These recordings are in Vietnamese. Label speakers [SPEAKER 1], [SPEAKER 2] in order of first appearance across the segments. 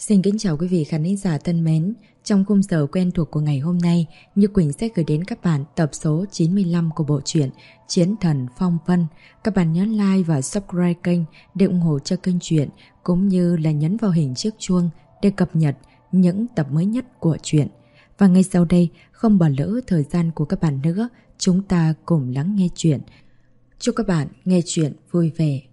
[SPEAKER 1] Xin kính chào quý vị khán thính giả thân mến. Trong khung giờ quen thuộc của ngày hôm nay, Như Quỳnh sẽ gửi đến các bạn tập số 95 của bộ truyện Chiến Thần Phong Vân. Các bạn nhấn like và subscribe kênh để ủng hộ cho kênh truyện, cũng như là nhấn vào hình chiếc chuông để cập nhật những tập mới nhất của truyện. Và ngay sau đây, không bỏ lỡ thời gian của các bạn nữa, chúng ta cùng lắng nghe truyện. Chúc các bạn nghe truyện vui vẻ.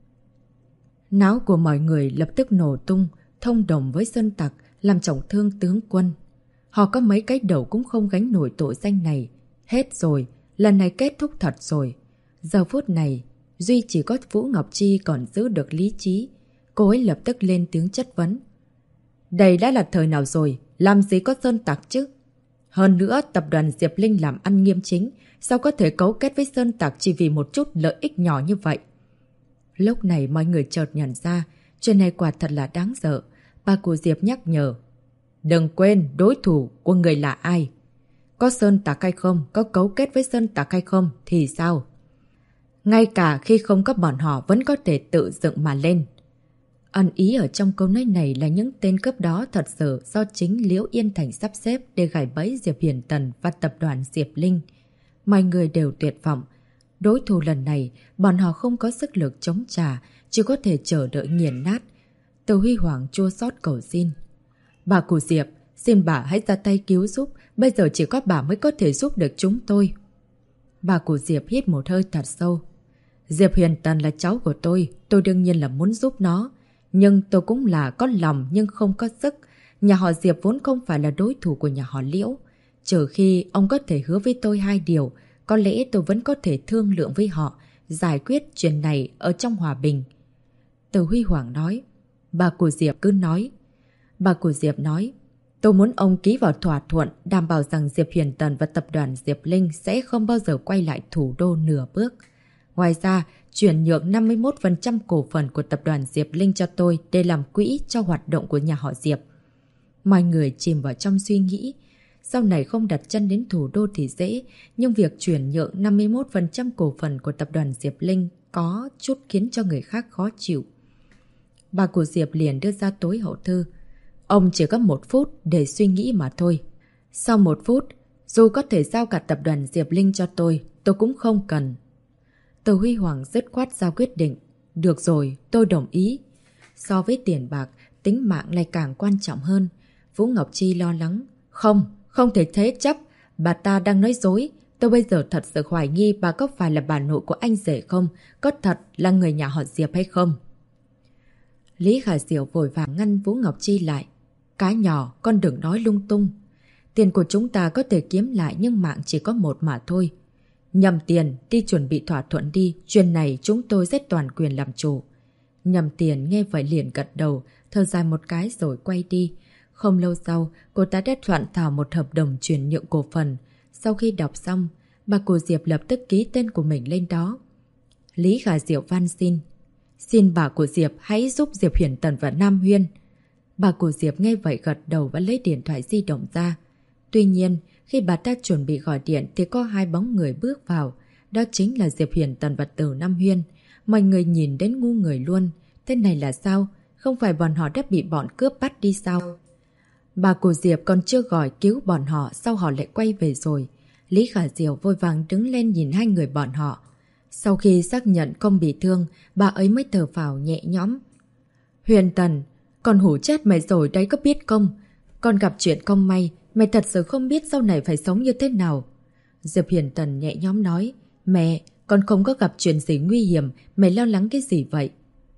[SPEAKER 1] Não của mọi người lập tức nổ tung, thông đồng với Sơn Tặc làm trọng thương tướng quân. Họ có mấy cái đầu cũng không gánh nổi tội danh này. Hết rồi, lần này kết thúc thật rồi. Giờ phút này, duy chỉ có Vũ Ngọc Chi còn giữ được lý trí. Cô ấy lập tức lên tiếng chất vấn. Đây đã là thời nào rồi, làm gì có Sơn Tặc chứ? Hơn nữa, tập đoàn Diệp Linh làm ăn nghiêm chính, sao có thể cấu kết với Sơn Tặc chỉ vì một chút lợi ích nhỏ như vậy? Lúc này mọi người chợt nhận ra, chuyện này quả thật là đáng sợ. Bà cụ Diệp nhắc nhở. Đừng quên đối thủ của người là ai. Có Sơn Tặc hay không, có cấu kết với Sơn Tặc hay không thì sao? Ngay cả khi không có bọn họ vẫn có thể tự dựng mà lên. Ẩn ý ở trong câu nói này là những tên cướp đó thật sự do chính Liễu Yên Thành sắp xếp để gài bẫy Diệp Hiền Tần và tập đoàn Diệp Linh. Mọi người đều tuyệt vọng. Đối thủ lần này, bọn họ không có sức lực chống trả, chỉ có thể chờ đợi nghiền nát. Từ Huy Hoàng chua xót cầu xin. Bà cụ Diệp, xin bà hãy ra tay cứu giúp, bây giờ chỉ có bà mới có thể giúp được chúng tôi. Bà cụ Diệp hít một hơi thật sâu. Diệp Huyền Tần là cháu của tôi đương nhiên là muốn giúp nó. Nhưng tôi cũng là có lòng nhưng không có sức. Nhà họ Diệp vốn không phải là đối thủ của nhà họ Liễu. Trừ khi ông có thể hứa với tôi hai điều, có lẽ tôi vẫn có thể thương lượng với họ, giải quyết chuyện này ở trong hòa bình. Từ Huy Hoàng nói. Bà cụ Diệp cứ nói. Bà cụ Diệp nói, tôi muốn ông ký vào thỏa thuận đảm bảo rằng Diệp Huyền Tần và tập đoàn Diệp Linh sẽ không bao giờ quay lại thủ đô nửa bước. Ngoài ra, chuyển nhượng 51% cổ phần của tập đoàn Diệp Linh cho tôi để làm quỹ cho hoạt động của nhà họ Diệp. Mọi người chìm vào trong suy nghĩ. Sau này không đặt chân đến thủ đô thì dễ, nhưng việc chuyển nhượng 51% cổ phần của tập đoàn Diệp Linh có chút khiến cho người khác khó chịu. Bà cụ Diệp liền đưa ra tối hậu thư. Ông chỉ có 1 phút để suy nghĩ mà thôi. Sau 1 phút, dù có thể giao cả tập đoàn Diệp Linh cho tôi cũng không cần. Từ Huy Hoàng dứt khoát ra quyết định. Được rồi, tôi đồng ý. So với tiền bạc, tính mạng lại càng quan trọng hơn. Vũ Ngọc Chi lo lắng. Không thể thế chấp. Bà ta đang nói dối. Tôi bây giờ thật sự hoài nghi bà có phải là bà nội của anh rể không? Có thật là người nhà họ Diệp hay không? Lý Khả Diệu vội vàng ngăn Vũ Ngọc Chi lại. Cái nhỏ, con đừng nói lung tung. Tiền của chúng ta có thể kiếm lại nhưng mạng chỉ có một mà thôi. Nhầm Tiền, đi chuẩn bị thỏa thuận đi. Chuyện này chúng tôi rất toàn quyền làm chủ. Nhầm Tiền nghe vậy liền gật đầu, thở dài một cái rồi quay đi. Không lâu sau, cô ta đã soạn thảo một hợp đồng chuyển nhượng cổ phần. Sau khi đọc xong, bà cụ Diệp lập tức ký tên của mình lên đó. Lý Khả Diệu van xin. Xin bà cụ Diệp hãy giúp Diệp Huyền Tần và Nam Huyên. Bà cụ Diệp nghe vậy gật đầu và lấy điện thoại di động ra. Tuy nhiên, khi bà ta chuẩn bị gọi điện thì có 2 bóng người bước vào. Đó chính là Diệp Huyền Tần và Từ Nam Huyên. Mọi người nhìn đến ngu người luôn. Thế này là sao? Không phải bọn họ đã bị bọn cướp bắt đi sao? Bà cụ Diệp còn chưa gọi cứu bọn họ, sao họ lại quay về rồi? Lý Khả Diệu vội vàng đứng lên nhìn 2 người bọn họ. Sau khi xác nhận không bị thương, bà ấy mới thở phào nhẹ nhõm. Huyền Tần, con hủ chết mày rồi đấy có biết không? Con gặp chuyện không may, mày thật sự không biết sau này phải sống như thế nào. Diệp Huyền Tần nhẹ nhõm nói. Mẹ, con không có gặp chuyện gì nguy hiểm, mày lo lắng cái gì vậy?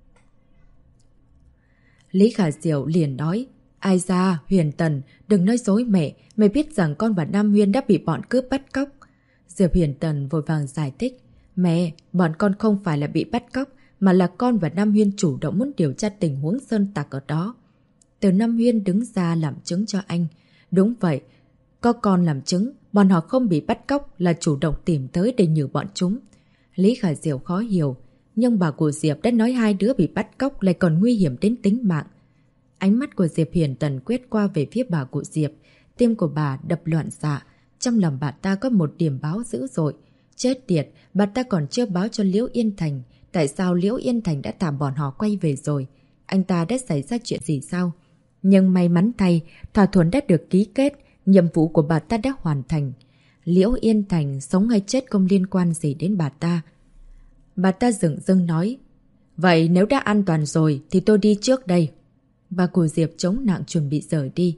[SPEAKER 1] Lý Khả Diệu liền nói. Ai ra, Huyền Tần, đừng nói dối mẹ, mày biết rằng con và Nam Huyên đã bị bọn cướp bắt cóc. Diệp Huyền Tần vội vàng giải thích. Mẹ, bọn con không phải là bị bắt cóc, mà là con và Nam Huyên chủ động muốn điều tra tình huống Sơn Tặc ở đó. Từ Nam Huyên đứng ra làm chứng cho anh. Đúng vậy, có con làm chứng, bọn họ không bị bắt cóc là chủ động tìm tới để nhử bọn chúng. Lý Khả Diệu khó hiểu, nhưng bà cụ Diệp đã nói 2 đứa bị bắt cóc lại còn nguy hiểm đến tính mạng. Ánh mắt của Diệp Hiền Tần quét qua về phía bà cụ Diệp, tim của bà đập loạn xạ, trong lòng bà ta có một điểm báo dữ dội. Chết tiệt, bà ta còn chưa báo cho Liễu Yên Thành. Tại sao Liễu Yên Thành đã thả bọn họ quay về rồi? Anh ta đã xảy ra chuyện gì sao? Nhưng may mắn thay, thỏa thuận đã được ký kết, nhiệm vụ của bà ta đã hoàn thành. Liễu Yên Thành sống hay chết không liên quan gì đến bà ta. Bà ta dửng dưng nói, vậy nếu đã an toàn rồi thì tôi đi trước đây. Bà cụ Diệp chống nặng chuẩn bị rời đi.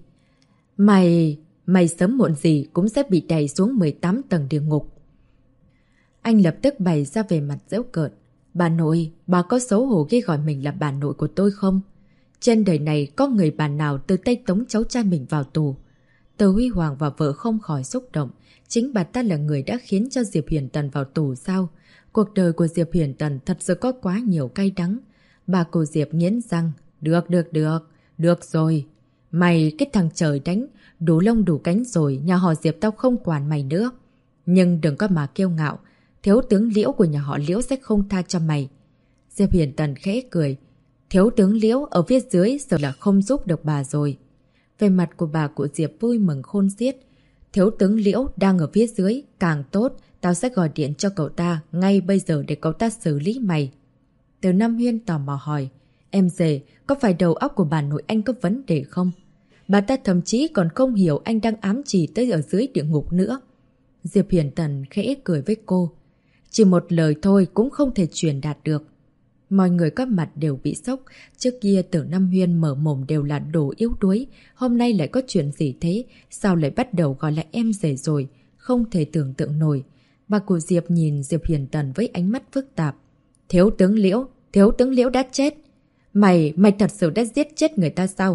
[SPEAKER 1] Mày sớm muộn gì cũng sẽ bị đẩy xuống 18 tầng địa ngục. Anh lập tức bày ra về mặt giễu cợt. Bà nội, bà có xấu hổ khi gọi mình là bà nội của tôi không? Trên đời này có người bà nào từ tay tống cháu trai mình vào tù? Từ Huy Hoàng và vợ không khỏi xúc động. Chính bà ta là người đã khiến cho Diệp Huyền Tần vào tù sao? Cuộc đời của Diệp Huyền Tần thật sự có quá nhiều cay đắng. Bà cụ Diệp nghiến răng. Được rồi. Mày cái thằng trời đánh, đủ lông đủ cánh rồi, nhà họ Diệp tao không quản mày nữa. Nhưng đừng có mà kiêu ngạo, thiếu tướng Liễu của nhà họ Liễu sẽ không tha cho mày. Diệp Huyền Tần khẽ cười. Thiếu tướng Liễu ở phía dưới sợ là không giúp được bà rồi. Về mặt của bà cụ Diệp vui mừng khôn xiết. Thiếu tướng Liễu đang ở phía dưới, càng tốt, tao sẽ gọi điện cho cậu ta ngay bây giờ để cậu ta xử lý mày. Từ Nam Huyên tò mò hỏi, em dề, có phải đầu óc của bà nội anh có vấn đề không? Bà ta thậm chí còn không hiểu anh đang ám chỉ tới ở dưới địa ngục nữa. Diệp Huyền Tần khẽ cười với cô. Chỉ một lời thôi cũng không thể truyền đạt được. Mọi người có mặt đều bị sốc. Trước kia Tử Nam Huyên mở mồm đều là đồ yếu đuối. Hôm nay lại có chuyện gì thế? Sao lại bắt đầu gọi là em rể rồi? Không thể tưởng tượng nổi. Bà cụ Diệp nhìn Diệp Huyền Tần với ánh mắt phức tạp. Thiếu tướng Liễu đã chết. Mày thật sự đã giết chết người ta sao?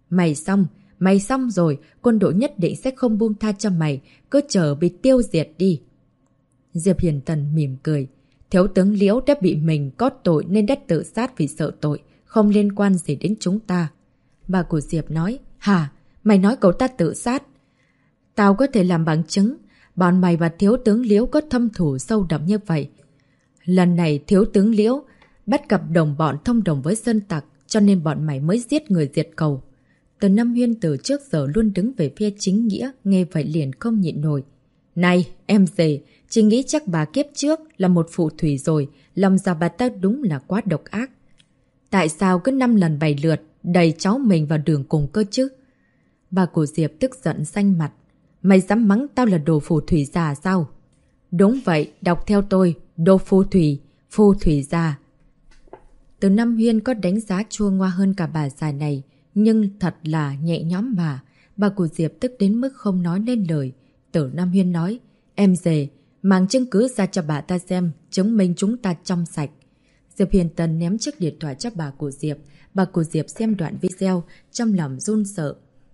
[SPEAKER 1] Mày xong rồi, quân đội nhất định sẽ không buông tha cho mày, cứ chờ bị tiêu diệt đi. Diệp Huyền Tần mỉm cười. Thiếu tướng Liễu đã bị mình có tội nên đã tự sát vì sợ tội, không liên quan gì đến chúng ta. Bà của Diệp nói, hả? Mày nói cậu ta tự sát? Tao có thể làm bằng chứng, bọn mày và thiếu tướng Liễu có thâm thù sâu đậm như vậy. Lần này thiếu tướng Liễu bắt gặp đồng bọn thông đồng với Sơn Tặc, cho nên bọn mày mới giết người diệt khẩu. Từ Nam Huyên từ trước giờ luôn đứng về phía chính nghĩa, nghe vậy liền không nhịn nổi. Này, em dề, chị nghĩ chắc bà kiếp trước là một phù thủy rồi, lòng dạ bà ta đúng là quá độc ác. Tại sao cứ 5 lần 7 lượt đẩy cháu mình vào đường cùng cơ chứ? Bà cụ Diệp tức giận xanh mặt. Mày dám mắng tao là đồ phù thủy già sao? Đúng vậy, đọc theo tôi, đồ phù thủy già. Từ Nam Huyên có đánh giá chua ngoa hơn cả bà già này, nhưng thật là nhẹ nhõm mà. Bà cụ Diệp tức đến mức không nói nên lời. Tử Nam Huyên nói, em dề, mang chứng cứ ra cho bà ta xem, chứng minh chúng ta trong sạch. Diệp Huyền Tần ném chiếc điện thoại cho bà cụ Diệp. Bà cụ Diệp xem đoạn video, trong lòng run sợ.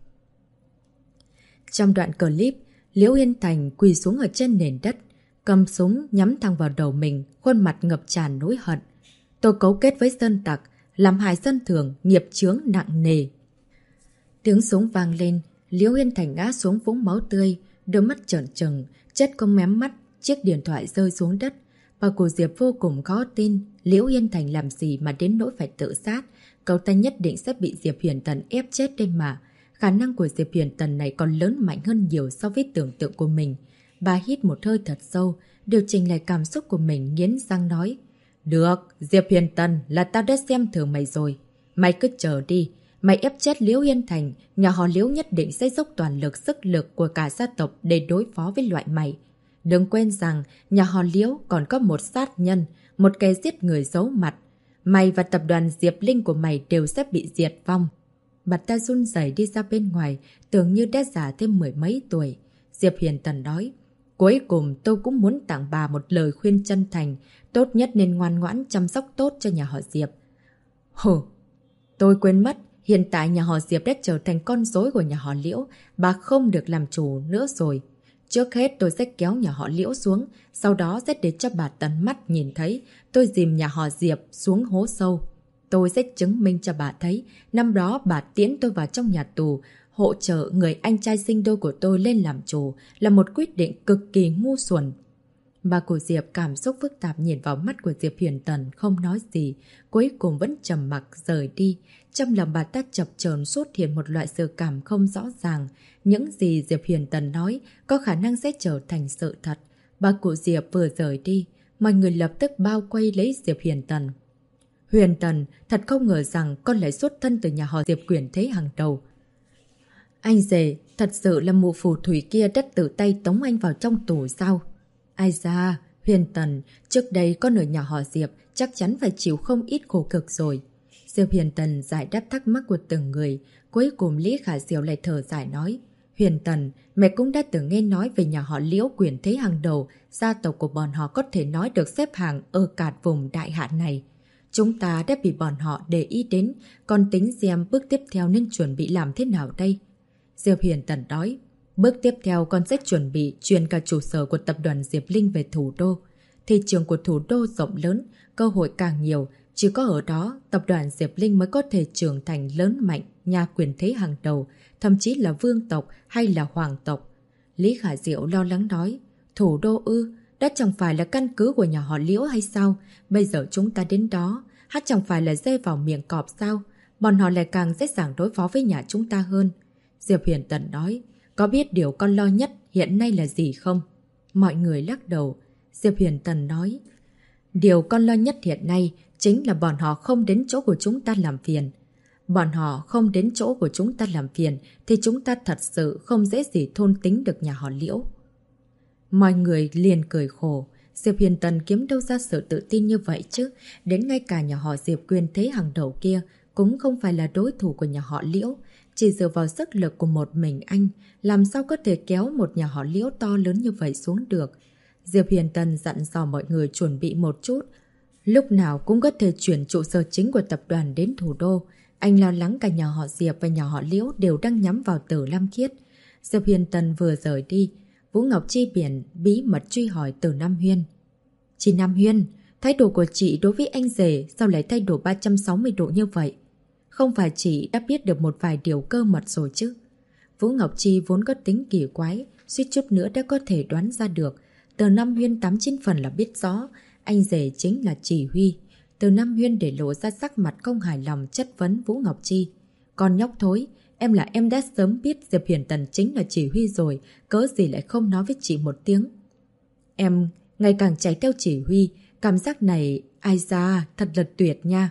[SPEAKER 1] Trong đoạn clip, Liễu Yên Thành quỳ xuống ở trên nền đất, cầm súng nhắm thẳng vào đầu mình, khuôn mặt ngập tràn nỗi hận. Tôi cấu kết với Sơn Tặc, làm hại dân thường, nghiệp chướng nặng nề. Tiếng súng vang lên, Liễu Yên Thành ngã xuống vũng máu tươi, đôi mắt trợn trừng, chết không mém mắt, chiếc điện thoại rơi xuống đất. Bà cụ Diệp vô cùng khó tin, Liễu Yên Thành làm gì mà đến nỗi phải tự sát, cậu ta nhất định sẽ bị Diệp Huyền Tần ép chết đây mà. Khả năng của Diệp Huyền Tần này còn lớn mạnh hơn nhiều so với tưởng tượng của mình. Bà hít một hơi thật sâu, điều chỉnh lại cảm xúc của mình, nghiến răng nói. Được, Diệp Huyền Tần là tao đã xem thường mày rồi. Mày cứ chờ đi. Mày ép chết Liễu Yên Thành, nhà họ Liễu nhất định sẽ dốc toàn lực sức lực của cả gia tộc để đối phó với loại mày. Đừng quên rằng nhà họ Liễu còn có một sát nhân, một kẻ giết người giấu mặt. Mày và tập đoàn Diệp Linh của mày đều sẽ bị diệt vong. Bà ta run rẩy đi ra bên ngoài, tưởng như đã già thêm 10 mấy tuổi. Diệp Huyền Tần nói, cuối cùng tôi cũng muốn tặng bà một lời khuyên chân thành, tốt nhất nên ngoan ngoãn chăm sóc tốt cho nhà họ Diệp. Hừ, tôi quên mất, hiện tại nhà họ Diệp đã trở thành con rối của nhà họ Liễu, bà không được làm chủ nữa rồi. Trước hết tôi sẽ kéo nhà họ Liễu xuống, sau đó sẽ để cho bà tận mắt nhìn thấy tôi dìm nhà họ Diệp xuống hố sâu. Tôi sẽ chứng minh cho bà thấy, năm đó bà tiễn tôi vào trong nhà tù, hỗ trợ người anh trai sinh đôi của tôi lên làm chủ là một quyết định cực kỳ ngu xuẩn. Bà của Diệp cảm xúc phức tạp nhìn vào mắt của Diệp Huyền Tần không nói gì, cuối cùng vẫn trầm mặc rời đi. Trong lòng bà ta chập chờn xuất hiện một loại dự cảm không rõ ràng. Những gì Diệp Huyền Tần nói có khả năng sẽ trở thành sự thật. Bà cụ Diệp vừa rời đi, mọi người lập tức bao quay lấy Diệp Huyền Tần. Huyền Tần thật không ngờ rằng con lại xuất thân từ nhà họ Diệp quyền thế hàng đầu. Anh rể, thật sự là mụ phù thủy kia đã tự tay tống anh vào trong tù sao? Ai da, Huyền Tần, trước đây có nửa nhà họ Diệp chắc chắn phải chịu không ít khổ cực rồi. Diệp Huyền Tần giải đáp thắc mắc của từng người, cuối cùng Lý Khả Diệu lại thở dài nói. Huyền Tần, mẹ cũng đã từng nghe nói về nhà họ Liễu quyền thế hàng đầu, gia tộc của bọn họ có thể nói được xếp hàng ở cả vùng đại hạn này. Chúng ta đã bị bọn họ để ý đến, còn tính xem bước tiếp theo nên chuẩn bị làm thế nào đây? Diệp Huyền Tần nói, bước tiếp theo con sẽ chuẩn bị chuyển cả trụ sở của tập đoàn Diệp Linh về thủ đô. Thị trường của thủ đô rộng lớn, cơ hội càng nhiều, chỉ có ở đó tập đoàn Diệp Linh mới có thể trưởng thành lớn mạnh, nhà quyền thế hàng đầu, thậm chí là vương tộc hay là hoàng tộc. Lý Khả Diệu lo lắng nói, thủ đô ư, đó chẳng phải là căn cứ của nhà họ Liễu hay sao? Bây giờ chúng ta đến đó, hát chẳng phải là dê vào miệng cọp sao? Bọn họ lại càng dễ dàng đối phó với nhà chúng ta hơn. Diệp Huyền Tần nói, có biết điều con lo nhất hiện nay là gì không? Mọi người lắc đầu. Diệp Huyền Tần nói, điều con lo nhất hiện nay chính là bọn họ không đến chỗ của chúng ta làm phiền. Bọn họ không đến chỗ của chúng ta làm phiền thì chúng ta thật sự không dễ gì thôn tính được nhà họ Liễu. Mọi người liền cười khổ. Diệp Huyền Tần kiếm đâu ra sự tự tin như vậy chứ? Đến ngay cả nhà họ Diệp quyền thế hàng đầu kia cũng không phải là đối thủ của nhà họ Liễu. Chỉ dựa vào sức lực của một mình anh, làm sao có thể kéo một nhà họ Liễu to lớn như vậy xuống được? Diệp Huyền Tần dặn dò mọi người chuẩn bị một chút. Lúc nào cũng có thể chuyển trụ sở chính của tập đoàn đến thủ đô. Anh lo lắng cả nhà họ Diệp và nhà họ Liễu đều đang nhắm vào Từ Lam Khiết. Diệp Huyền Tần vừa rời đi, Vũ Ngọc Chi biển bí mật truy hỏi Từ Nam Huyên. Chị Nam Huyên, thái độ của chị đối với anh rể sao lại thay đổi 360 độ như vậy? Không phải chị đã biết được một vài điều cơ mật rồi chứ? Vũ Ngọc Chi vốn có tính kỳ quái, suýt chút nữa đã có thể đoán ra được. Từ Nam Huyên 89 phần là biết rõ, anh rể chính là Chỉ Huy. Từ Nam Huyên để lộ ra sắc mặt không hài lòng chất vấn Vũ Ngọc Chi. Con nhóc thối, em đã sớm biết Diệp Huyền Tần chính là Chỉ Huy rồi, cớ gì lại không nói với chị một tiếng? Em ngày càng chạy theo Chỉ Huy, cảm giác này, ai da, thật là tuyệt nha.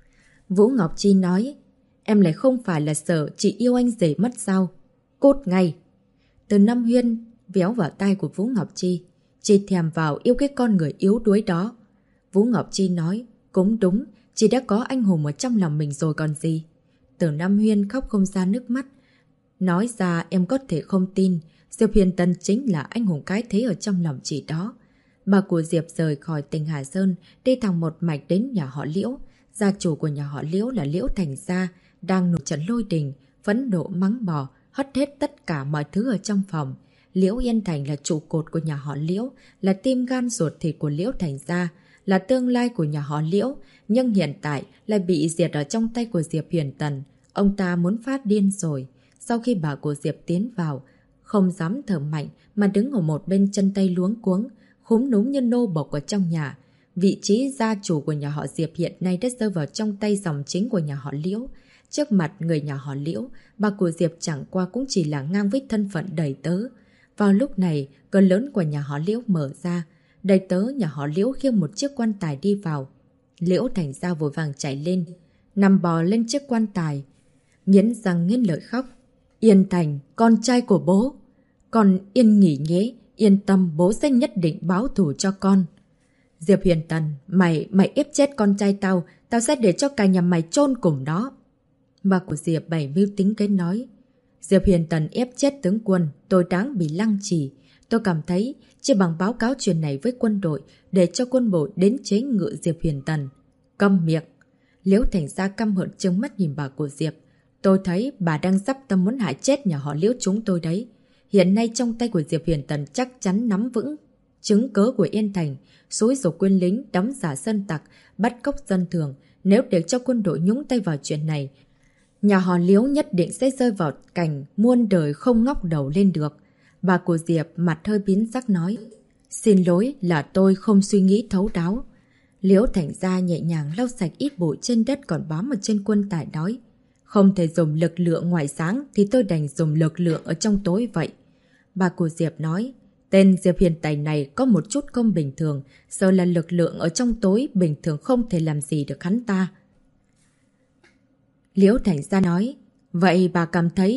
[SPEAKER 1] Vũ Ngọc Chi nói, em lại không phải là sợ chị yêu anh rể mất sao? Cốt ngay! Từ Nam Huyên véo vào tai của Vũ Ngọc Chi. Chị thèm vào yêu cái con người yếu đuối đó. Vũ Ngọc Chi nói, cũng đúng, chị đã có anh hùng ở trong lòng mình rồi còn gì. Từ Nam Huyên khóc không ra nước mắt. Nói ra em có thể không tin, Diệp Huyền Tần chính là anh hùng cái thế ở trong lòng chị đó. Bà của Diệp rời khỏi tỉnh Hà Sơn, đi thẳng một mạch đến nhà họ Liễu. Gia chủ của nhà họ Liễu là Liễu Thành Gia, đang nổi trận lôi đình, phẫn nộ mắng bỏ, hất hết tất cả mọi thứ ở trong phòng. Liễu Yên Thành là trụ cột của nhà họ Liễu, là tim gan ruột thịt của Liễu Thành Gia, là tương lai của nhà họ Liễu, nhưng hiện tại lại bị diệt ở trong tay của Diệp Huyền Tần. Ông ta muốn phát điên rồi. Sau khi bà của Diệp tiến vào, không dám thở mạnh mà đứng ở một bên chân tay luống cuống, khúm núm như nô bộc ở trong nhà. Vị trí gia chủ của nhà họ Diệp hiện nay đã rơi vào trong tay dòng chính của nhà họ Liễu. Trước mặt người nhà họ Liễu, bà của Diệp chẳng qua cũng chỉ là ngang với thân phận đầy tớ. Vào lúc này, cửa lớn của nhà họ Liễu mở ra. Đầy tớ nhà họ Liễu khiêng một chiếc quan tài đi vào. Liễu Thành Gia vội vàng chạy lên, nằm bò lên chiếc quan tài, nghiến răng nghiến lợi khóc. Yên Thành, con trai của bố. Con yên nghỉ nhé, yên tâm bố sẽ nhất định báo thù cho con. Diệp Huyền Tần, mày ép chết con trai tao, tao sẽ để cho cả nhà mày chôn cùng đó. Bà của Diệp bày mưu tính kế nói. Diệp Huyền Tần ép chết tướng quân, tôi đáng bị lăng trì. Tôi cảm thấy chỉ bằng báo cáo chuyện này với quân đội để cho quân đội đến chế ngự Diệp Huyền Tần. Câm miệng! Liễu Thành Gia căm hận trừng mắt nhìn bà của Diệp. Tôi thấy bà đang sắp tâm muốn hại chết nhà họ Liễu chúng tôi đấy. Hiện nay trong tay của Diệp Huyền Tần chắc chắn nắm vững chứng cớ của Yên Thành, xúi giục quân lính đóng giả sơn tặc, bắt cóc dân thường. Nếu để cho quân đội nhúng tay vào chuyện này, nhà họ Liễu nhất định sẽ rơi vào cảnh muôn đời không ngóc đầu lên được. Bà của Diệp mặt hơi biến sắc nói. Xin lỗi là tôi không suy nghĩ thấu đáo. Liễu Thành Gia nhẹ nhàng lau sạch ít bụi trên đất còn bám ở trên quân tài nói. Không thể dùng lực lượng ngoài sáng thì tôi đành dùng lực lượng ở trong tối vậy. Bà của Diệp nói. Tên Diệp Hiền Tài này có một chút không bình thường, sợ là lực lượng ở trong tối bình thường không thể làm gì được hắn ta. Liễu Thành Gia nói. Vậy bà cảm thấy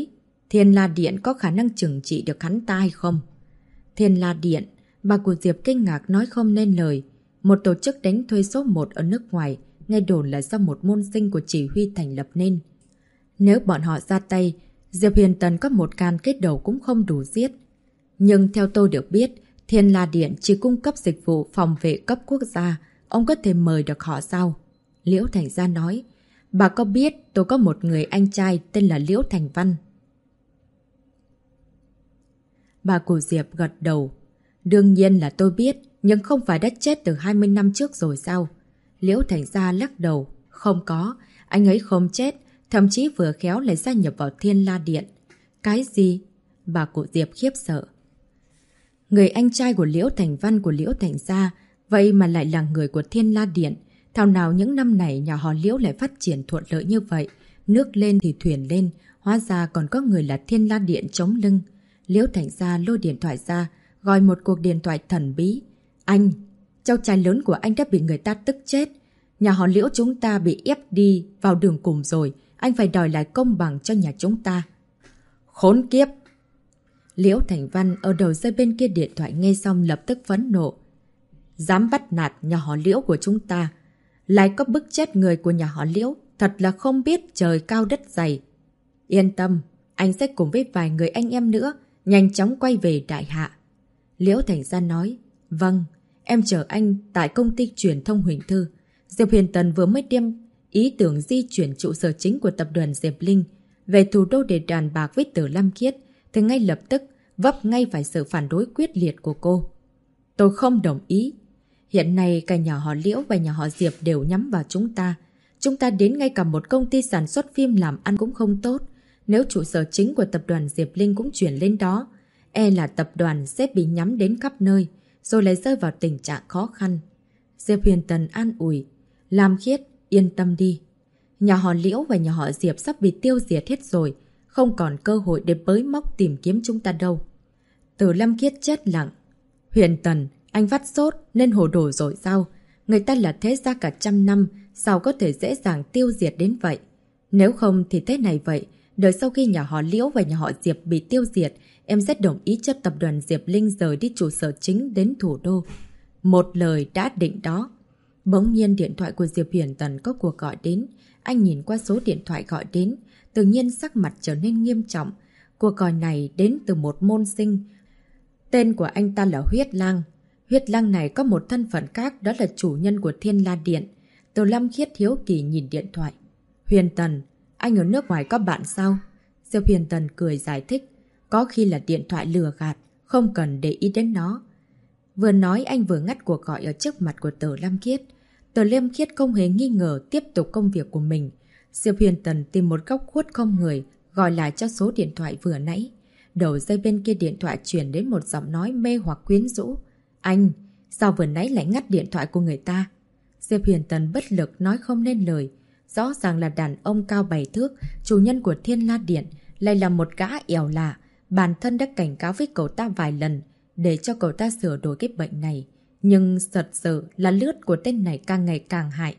[SPEAKER 1] Thiên La Điện có khả năng trừng trị được hắn ta hay không? Thiên La Điện, bà của Diệp kinh ngạc nói không nên lời. Một tổ chức đánh thuê số 1 ở nước ngoài, nghe đồn là do một môn sinh của chỉ huy thành lập nên. Nếu bọn họ ra tay, Diệp Huyền Tần có một can kết đầu cũng không đủ giết. Nhưng theo tôi được biết, Thiên La Điện chỉ cung cấp dịch vụ phòng vệ cấp quốc gia. Ông có thể mời được họ sao? Liễu Thành Gia nói. Bà có biết tôi có một người anh trai tên là Liễu Thành Văn. Bà của Diệp gật đầu. Đương nhiên là tôi biết, nhưng không phải đã chết từ 20 năm trước rồi sao? Liễu Thành Gia lắc đầu. Không có, anh ấy không chết, thậm chí vừa khéo lại gia nhập vào Thiên La Điện. Cái gì? Bà của Diệp khiếp sợ. Người anh trai của Liễu Thành Văn của Liễu Thành Gia, vậy mà lại là người của Thiên La Điện. Thảo nào những năm này nhà họ Liễu lại phát triển thuận lợi như vậy. Nước lên thì thuyền lên, hóa ra còn có người là Thiên La Điện chống lưng. Liễu Thành Gia lôi điện thoại ra, gọi một cuộc điện thoại thần bí. Anh, cháu trai lớn của anh đã bị người ta tức chết. Nhà họ Liễu chúng ta bị ép đi vào đường cùng rồi. Anh phải đòi lại công bằng cho nhà chúng ta. Khốn kiếp! Liễu Thành Văn ở đầu dây bên kia điện thoại nghe xong lập tức phẫn nộ. Dám bắt nạt nhà họ Liễu của chúng ta. Lại có bức chết người của nhà họ Liễu. Thật là không biết trời cao đất dày. Yên tâm, anh sẽ cùng với vài người anh em nữa nhanh chóng quay về Đại Hạ. Liễu Thành Gia nói. Vâng, em chờ anh tại công ty truyền thông Huỳnh Thư. Diệp Huyền Tần vừa mới đem ý tưởng di chuyển trụ sở chính của tập đoàn Diệp Linh về thủ đô để đàn bạc với Tử Lâm Khiết, thì ngay lập tức vấp ngay phải sự phản đối quyết liệt của cô. Tôi không đồng ý. Hiện nay cả nhà họ Liễu và nhà họ Diệp đều nhắm vào chúng ta. Chúng ta đến ngay cả một công ty sản xuất phim làm ăn cũng không tốt. Nếu trụ sở chính của tập đoàn Diệp Linh cũng chuyển lên đó, e là tập đoàn sẽ bị nhắm đến khắp nơi, rồi lại rơi vào tình trạng khó khăn. Diệp Huyền Tần an ủi. Lam Khiết, yên tâm đi. Nhà họ Liễu và nhà họ Diệp sắp bị tiêu diệt hết rồi, không còn cơ hội để bới móc tìm kiếm chúng ta đâu. Từ Lam Khiết chết lặng. Huyền Tần, anh phát sốt nên hồ đồ rồi sao? Người ta là thế gia cả trăm năm, sao có thể dễ dàng tiêu diệt đến vậy? Nếu không thì thế này vậy, đợi sau khi nhà họ Liễu và nhà họ Diệp bị tiêu diệt, em sẽ đồng ý cho tập đoàn Diệp Linh rời đi trụ sở chính đến thủ đô. Một lời đã định đó. Bỗng nhiên điện thoại của Diệp Huyền Tần có cuộc gọi đến. Anh nhìn qua số điện thoại gọi đến, tự nhiên sắc mặt trở nên nghiêm trọng. Cuộc gọi này đến từ một môn sinh. Tên của anh ta là Huyết Lang. Huyết Lang này có một thân phận khác, đó là chủ nhân của Thiên La Điện. Từ Lâm Khiết hiếu kỳ nhìn điện thoại. Huyền Tần, anh ở nước ngoài có bạn sao? Diệp Huyền Tần cười giải thích. Có khi là điện thoại lừa gạt, không cần để ý đến nó. Vừa nói anh vừa ngắt cuộc gọi ở trước mặt của Từ Lâm Khiết. Từ Lâm Khiết không hề nghi ngờ tiếp tục công việc của mình. Diệp Huyền Tần tìm một góc khuất không người, gọi lại cho số điện thoại vừa nãy. Đầu dây bên kia điện thoại truyền đến một giọng nói mê hoặc quyến rũ. Anh, sao vừa nãy lại ngắt điện thoại của người ta? Diệp Huyền Tần bất lực nói không nên lời. Rõ ràng là đàn ông cao 7 thước, chủ nhân của Thiên La Điện, lại là một gã ẻo lả. Bản thân đã cảnh cáo với cậu ta vài lần để cho cậu ta sửa đổi cái bệnh này. Nhưng thật sự là lướt của tên này càng ngày càng hại.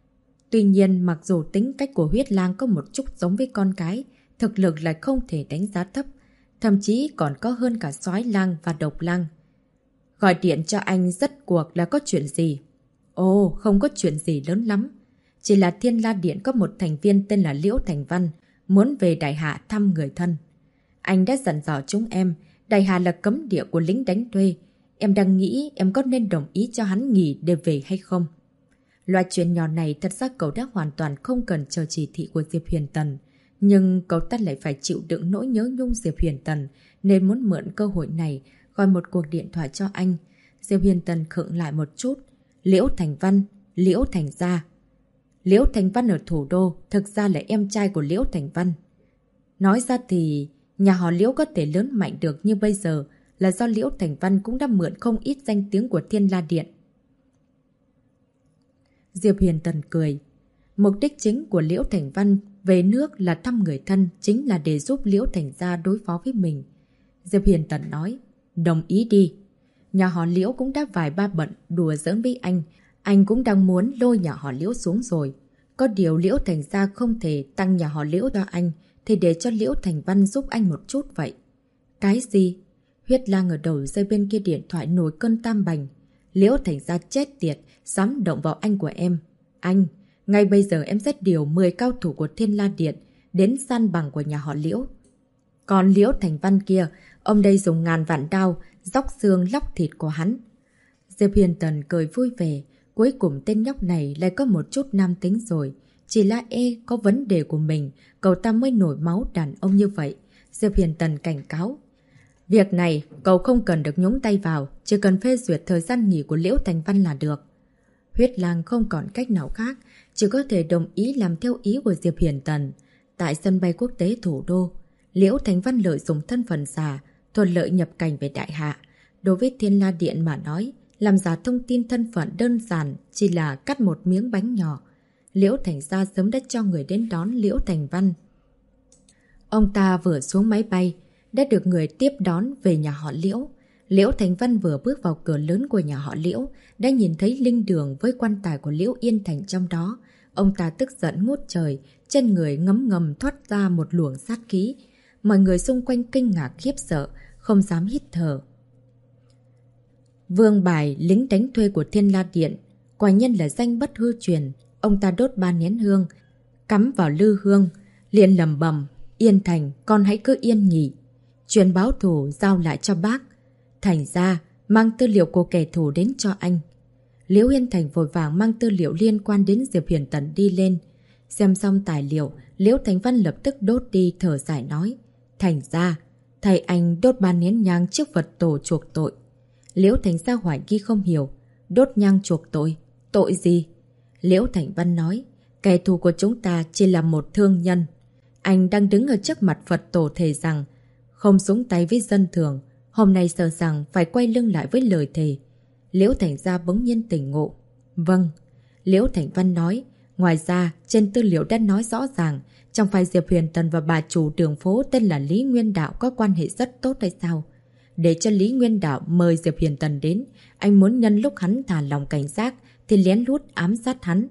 [SPEAKER 1] Tuy nhiên, mặc dù tính cách của Huyết Lang có một chút giống với con cái, thực lực lại không thể đánh giá thấp. Thậm chí còn có hơn cả Soái Lang và Độc Lang. Gọi điện cho anh rốt cuộc là có chuyện gì? Ồ, không có chuyện gì lớn lắm. Chỉ là Thiên La Điện có một thành viên tên là Liễu Thành Văn, muốn về Đại Hạ thăm người thân. Anh đã dặn dò chúng em, Đại Hạ là cấm địa của lính đánh thuê. Em đang nghĩ em có nên đồng ý cho hắn nghỉ để về hay không? Loại chuyện nhỏ này thật ra cậu đã hoàn toàn không cần chờ chỉ thị của Diệp Huyền Tần. Nhưng cậu ta lại phải chịu đựng nỗi nhớ nhung Diệp Huyền Tần, nên muốn mượn cơ hội này gọi một cuộc điện thoại cho anh. Diệp Huyền Tần khựng lại một chút. Liễu Thành Văn, Liễu Thành Gia. Liễu Thành Văn ở thủ đô, thực ra là em trai của Liễu Thành Văn. Nói ra thì nhà họ Liễu có thể lớn mạnh được như bây giờ là do Liễu Thành Văn cũng đã mượn không ít danh tiếng của Thiên La Điện. Diệp Huyền Tần cười. Mục đích chính của Liễu Thành Văn về nước là thăm người thân, chính là để giúp Liễu Thành Gia đối phó với mình. Diệp Huyền Tần nói, đồng ý đi. Nhà họ Liễu cũng đã vài ba bận đùa giỡn với anh cũng đang muốn lôi nhà họ Liễu xuống rồi. Có điều Liễu Thành Gia không thể tăng nhà họ Liễu cho anh, thì để cho Liễu Thành Văn giúp anh một chút vậy. Cái gì? Huyết Lang ở đầu dây bên kia điện thoại nổi cơn tam bành. Liễu Thành Gia chết tiệt, dám động vào anh của em. Anh, ngay bây giờ em sẽ điều 10 cao thủ của Thiên La Điện đến san bằng của nhà họ Liễu. Còn Liễu Thành Văn kia, ông đây dùng ngàn vạn đao, róc xương lóc thịt của hắn. Diệp Huyền Tần cười vui vẻ, cuối cùng tên nhóc này lại có một chút nam tính rồi. Chỉ là có vấn đề của mình, cậu ta mới nổi máu đàn ông như vậy. Diệp Huyền Tần cảnh cáo. Việc này, cậu không cần được nhúng tay vào, chỉ cần phê duyệt thời gian nghỉ của Liễu Thành Văn là được. Huyết Lang không còn cách nào khác, chỉ có thể đồng ý làm theo ý của Diệp Huyền Tần. Tại sân bay quốc tế thủ đô, Liễu Thành Văn lợi dụng thân phận giả, thuận lợi nhập cảnh về Đại Hạ. Đối với Thiên La Điện mà nói, làm giả thông tin thân phận đơn giản chỉ là cắt một miếng bánh nhỏ. Liễu Thành Gia sớm đã cho người đến đón Liễu Thành Văn. Ông ta vừa xuống máy bay, đã được người tiếp đón về nhà họ Liễu. Liễu Thành Văn vừa bước vào cửa lớn của nhà họ Liễu, đã nhìn thấy linh đường với quan tài của Liễu Yên Thành trong đó. Ông ta tức giận ngút trời, trên người ngấm ngầm thoát ra một luồng sát khí. Mọi người xung quanh kinh ngạc khiếp sợ, không dám hít thở. Vương Bài, lính đánh thuê của Thiên La Điện, quả nhân là danh bất hư truyền. Ông ta đốt 3 nén hương, cắm vào lư hương, liền lầm bầm: Yên Thành, con hãy cứ yên nghỉ. Chuyện báo thù giao lại cho bác. Thành ra, mang tư liệu của kẻ thù đến cho anh. Liễu Yên Thành vội vàng mang tư liệu liên quan đến Diệp Huyền Tần đi lên. Xem xong tài liệu, Liễu Thành Văn lập tức đốt đi thở dài nói. Thành ra, thầy anh đốt 3 nén nhang trước Phật tổ chuộc tội. Liễu Thành Gia hoài nghi không hiểu. Đốt nhang chuộc tội? Tội gì? Liễu Thành Văn nói. Kẻ thù của chúng ta chỉ là một thương nhân. Anh đang đứng ở trước mặt Phật tổ thề rằng không xuống tay với dân thường. Hôm nay sợ rằng phải quay lưng lại với lời thề. Liễu Thành Gia bỗng nhiên tỉnh ngộ. Vâng. Liễu Thành Văn nói. Ngoài ra, trên tư liệu đã nói rõ ràng, chẳng phải Diệp Huyền Tần và bà chủ đường phố tên là Lý Nguyên Đạo có quan hệ rất tốt hay sao? Để cho Lý Nguyên Đạo mời Diệp Huyền Tần đến, anh muốn nhân lúc hắn thả lòng cảnh giác thì lén lút ám sát hắn.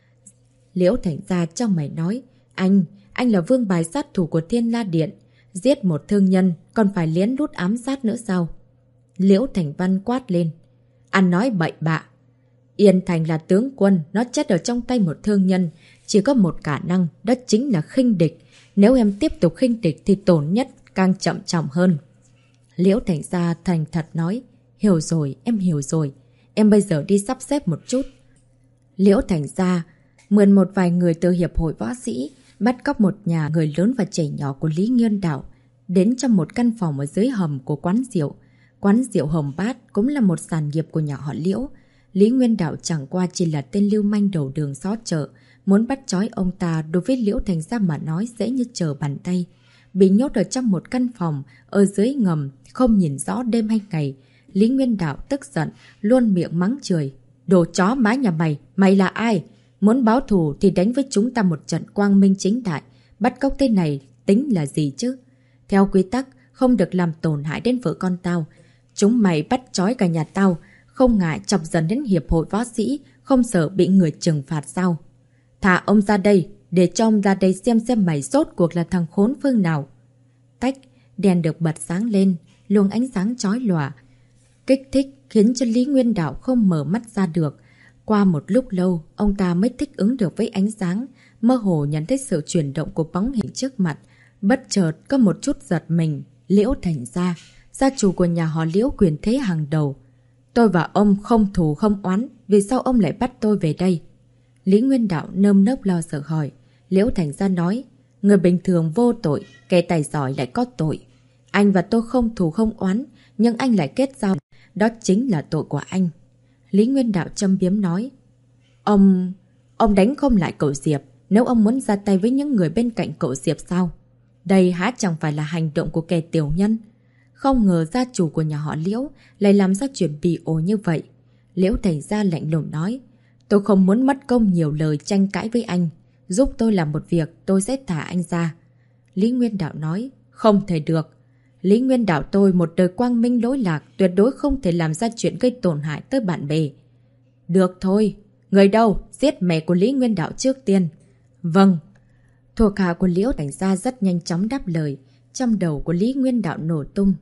[SPEAKER 1] Liễu Thành Gia trong mày nói. Anh là vương bài sát thủ của Thiên La Điện. Giết một thương nhân còn phải lén lút ám sát nữa sao? Liễu Thành Văn quát lên. Anh nói bậy bạ. Yên Thành là tướng quân, nó chết ở trong tay một thương nhân. Chỉ có một khả năng, đó chính là khinh địch. Nếu em tiếp tục khinh địch thì tổn nhất càng chậm trọng hơn. Liễu Thành Gia thành thật nói. Hiểu rồi, em hiểu rồi. Em bây giờ đi sắp xếp một chút. Liễu Thành Gia mượn một vài người từ hiệp hội võ sĩ, bắt cóc một nhà người lớn và trẻ nhỏ của Lý Nguyên Đạo, đến trong một căn phòng ở dưới hầm của quán rượu. Quán rượu Hồng Bát cũng là một sản nghiệp của nhà họ Liễu. Lý Nguyên Đạo chẳng qua chỉ là tên lưu manh đầu đường xó chợ. Muốn bắt trói ông ta đối với Liễu Thành Gia mà nói dễ như trở bàn tay. Bị nhốt ở trong một căn phòng, ở dưới ngầm, không nhìn rõ đêm hay ngày. Lý Nguyên Đạo tức giận, luôn miệng mắng chửi. Đồ chó má nhà mày, mày là ai? Muốn báo thù thì đánh với chúng ta một trận quang minh chính đại. Bắt cóc thế này tính là gì chứ? Theo quy tắc, không được làm tổn hại đến vợ con tao. Chúng mày bắt trói cả nhà tao, không ngại chọc dần đến hiệp hội võ sĩ, không sợ bị người trừng phạt sao? Thả ông ra đây, để cho ông ra đây xem mày rốt cuộc là thằng khốn phương nào. Tách, đèn được bật sáng lên, luồng ánh sáng chói lòa, kích thích khiến cho Lý Nguyên Đạo không mở mắt ra được. Qua một lúc lâu, ông ta mới thích ứng được với ánh sáng, mơ hồ nhận thấy sự chuyển động của bóng hình trước mặt. Bất chợt có một chút giật mình. Liễu Thành Gia, gia chủ của nhà họ Liễu quyền thế hàng đầu. Tôi và ông không thù không oán, vì sao ông lại bắt tôi về đây? Lý Nguyên Đạo nơm nớp lo sợ hỏi. Liễu Thành Gia nói, người bình thường vô tội, kẻ tài giỏi lại có tội. Anh và tôi không thù không oán, nhưng anh lại kết giao, đó chính là tội của anh. Lý Nguyên Đạo châm biếm nói. Ông đánh không lại cậu Diệp, nếu ông muốn ra tay với những người bên cạnh cậu Diệp sao? Đây há chẳng phải là hành động của kẻ tiểu nhân. Không ngờ gia chủ của nhà họ Liễu lại làm ra chuyện bỉ ổi như vậy. Liễu Thành Gia lạnh lùng nói. Tôi không muốn mất công nhiều lời tranh cãi với anh. Giúp tôi làm một việc, tôi sẽ thả anh ra. Lý Nguyên Đạo nói. Không thể được. Lý Nguyên Đạo tôi một đời quang minh lỗi lạc, tuyệt đối không thể làm ra chuyện gây tổn hại tới bạn bè. Được thôi. Người đâu? Giết mẹ của Lý Nguyên Đạo trước tiên. Vâng. Thuộc hạ của Liễu Thành Gia rất nhanh chóng đáp lời. Trong đầu của Lý Nguyên Đạo nổ tung.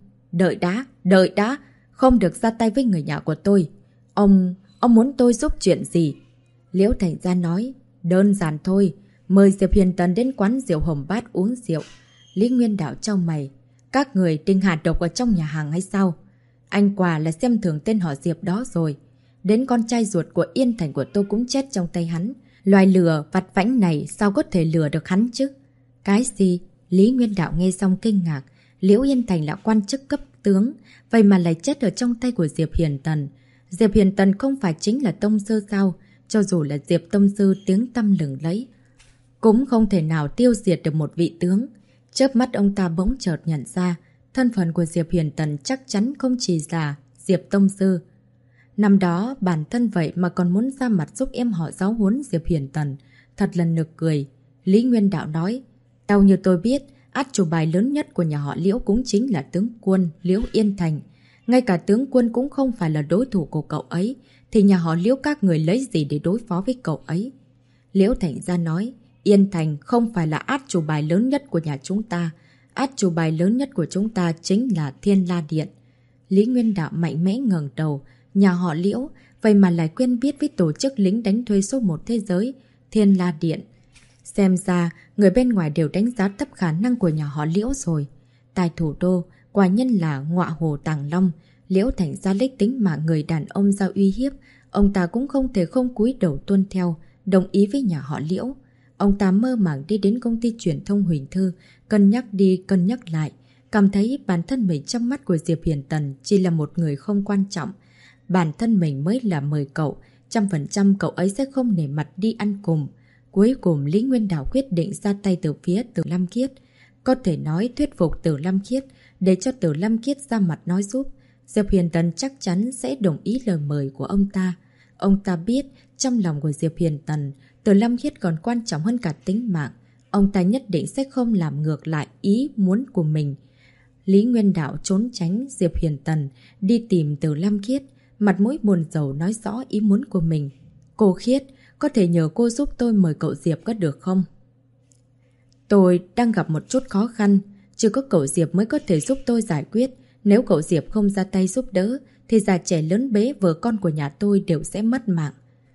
[SPEAKER 1] Đợi đã, không được ra tay với người nhà của tôi. Ông muốn tôi giúp chuyện gì? Liễu Thành Gia nói, đơn giản thôi, mời Diệp Huyền Tần đến quán rượu Hồng Bát uống rượu. Lý Nguyên Đạo chau mày, các người định hạ độc ở trong nhà hàng hay sao? Anh quả là xem thường tên họ Diệp đó rồi. Đến con trai ruột của Yên Thành của tôi cũng chết trong tay hắn. Loài lừa vặt vãnh này sao có thể lừa được hắn chứ? Cái gì? Lý Nguyên Đạo nghe xong kinh ngạc. Liễu Yên Thành là quan chức cấp tướng, vậy mà lại chết ở trong tay của Diệp Hiền Tần. Diệp Hiền Tần không phải chính là tông sư sao? Cho dù là Diệp tông sư tiếng tăm lừng lẫy, cũng không thể nào tiêu diệt được một vị tướng. Chớp mắt ông ta bỗng chợt nhận ra, thân phận của Diệp Hiền Tần chắc chắn không chỉ là Diệp tông sư. Năm đó, bản thân vậy mà còn muốn ra mặt giúp em họ giáo huấn Diệp Hiền Tần. Thật là nực cười. Lý Nguyên Đạo nói, theo như tôi biết, át chủ bài lớn nhất của nhà họ Liễu cũng chính là tướng quân Liễu Yên Thành. Ngay cả tướng quân cũng không phải là đối thủ của cậu ấy, thì nhà họ Liễu các người lấy gì để đối phó với cậu ấy? Liễu Thành Gia nói, Yên Thành không phải là át chủ bài lớn nhất của nhà chúng ta. Át chủ bài lớn nhất của chúng ta chính là Thiên La Điện. Lý Nguyên Đạo mạnh mẽ ngẩng đầu, nhà họ Liễu, vậy mà lại quen biết với tổ chức lính đánh thuê số 1 thế giới, Thiên La Điện. Xem ra, người bên ngoài đều đánh giá thấp khả năng của nhà họ Liễu rồi. Tại thủ đô, quả nhân là ngọa hồ Tàng Long, Liễu Thành Gia lấy tính mạng người đàn ông ra uy hiếp. Ông ta cũng không thể không cúi đầu tuân theo, đồng ý với nhà họ Liễu. Ông ta mơ màng đi đến công ty truyền thông Huỳnh Thư, cân nhắc đi cân nhắc lại, cảm thấy bản thân mình trong mắt của Diệp Hiền Tần chỉ là một người không quan trọng. Bản thân mình mới là mời cậu, 100% cậu ấy sẽ không nể mặt đi ăn cùng. Cuối cùng Lý Nguyên Đạo quyết định ra tay từ phía Từ Lam Khiết. Có thể nói thuyết phục Từ Lam Khiết để cho Từ Lam Khiết ra mặt nói giúp. Diệp Hiền Tần chắc chắn sẽ đồng ý lời mời của ông ta. Ông ta biết trong lòng của Diệp Hiền Tần, Từ Lam Khiết còn quan trọng hơn cả tính mạng. Ông ta nhất định sẽ không làm ngược lại ý muốn của mình. Lý Nguyên Đạo trốn tránh Diệp Hiền Tần, đi tìm Từ Lam Khiết, mặt mũi buồn rầu nói rõ ý muốn của mình. Cô Khiết, có thể nhờ cô giúp tôi mời cậu Diệp có được không? Tôi đang gặp một chút khó khăn, chỉ có cậu Diệp mới có thể giúp tôi giải quyết. Nếu cậu Diệp không ra tay giúp đỡ, thì già trẻ lớn bé vợ con của nhà tôi đều sẽ mất mạng.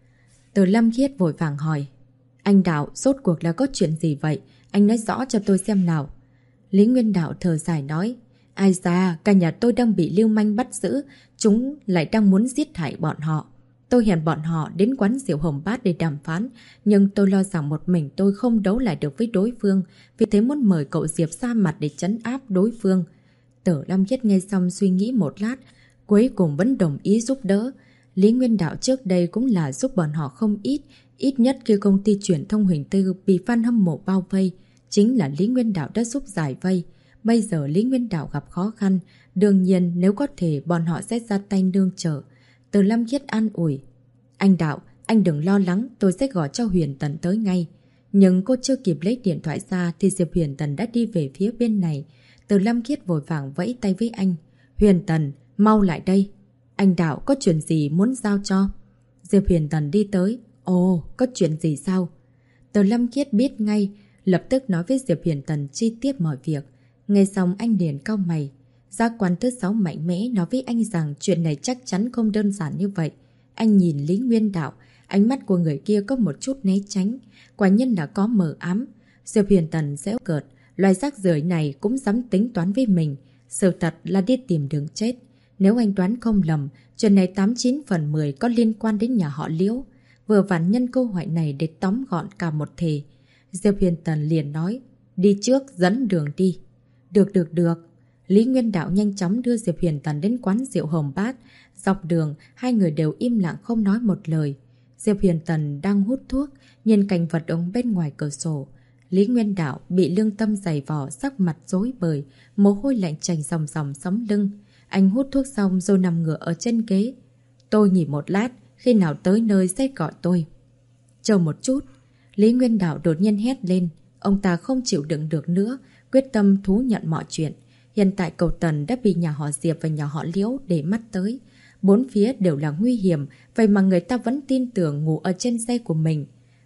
[SPEAKER 1] Từ Lam Khiết vội vàng hỏi, anh Đạo, rốt cuộc là có chuyện gì vậy? Anh nói rõ cho tôi xem nào. Lý Nguyên Đạo thở dài nói, ai da, cả nhà tôi đang bị lưu manh bắt giữ, chúng lại đang muốn giết hại bọn họ. Tôi hẹn bọn họ đến quán rượu Hồng Bát để đàm phán, nhưng tôi lo rằng một mình tôi không đấu lại được với đối phương, vì thế muốn mời cậu Diệp ra mặt để trấn áp đối phương. Tử Lam Khiết nghe xong suy nghĩ một lát, cuối cùng vẫn đồng ý giúp đỡ. Lý Nguyên Đạo trước đây cũng là giúp bọn họ không ít, ít nhất khi công ty truyền thông Huỳnh Tư bị fan hâm mộ bao vây, chính là Lý Nguyên Đạo đã giúp giải vây. Bây giờ Lý Nguyên Đạo gặp khó khăn, đương nhiên nếu có thể bọn họ sẽ ra tay nương trợ. Từ Lam Khiết an ủi, anh Đạo, anh đừng lo lắng, tôi sẽ gọi cho Huyền Tần tới ngay. Nhưng cô chưa kịp lấy điện thoại ra thì Diệp Huyền Tần đã đi về phía bên này. Từ Lam Khiết vội vàng vẫy tay với anh, Huyền Tần, mau lại đây. Anh Đạo có chuyện gì muốn giao cho? Diệp Huyền Tần đi tới, ồ, có chuyện gì sao? Từ Lam Khiết biết ngay, lập tức nói với Diệp Huyền Tần chi tiết mọi việc. Nghe xong anh liền cau mày. Giác quan thứ 6 mạnh mẽ nói với anh rằng chuyện này chắc chắn không đơn giản như vậy. Anh nhìn Lý Nguyên Đạo, ánh mắt của người kia có một chút né tránh. Quả nhân là có mờ ám. Diệp Huyền Tần giễu cợt, loài rác rưởi này cũng dám tính toán với mình. Sự thật là đi tìm đường chết. Nếu anh đoán không lầm, chuyện này 89 phần 10 có liên quan đến nhà họ Liễu. Vừa vặn nhân cơ hội này để tóm gọn cả một thể. Diệp Huyền Tần liền nói, đi trước dẫn đường đi. Được. Lý Nguyên Đạo nhanh chóng đưa Diệp Huyền Tần đến quán rượu Hồng Bát. Dọc đường, hai người đều im lặng không nói một lời. Diệp Huyền Tần đang hút thuốc, nhìn cảnh vật ở bên ngoài cửa sổ. Lý Nguyên Đạo bị lương tâm giày vò, sắc mặt rối bời, mồ hôi lạnh chảy ròng ròng sống lưng. Anh hút thuốc xong rồi nằm ngửa ở trên ghế. Tôi nghỉ một lát, khi nào tới nơi sẽ gọi tôi. Chờ một chút. Lý Nguyên Đạo đột nhiên hét lên. Ông ta không chịu đựng được nữa, quyết tâm thú nhận mọi chuyện. Hiện tại cậu Tần đã bị nhà họ Diệp và nhà họ Liễu để mắt tới. Bốn phía đều là nguy hiểm, vậy mà người ta vẫn tin tưởng ngủ ở trên xe của mình.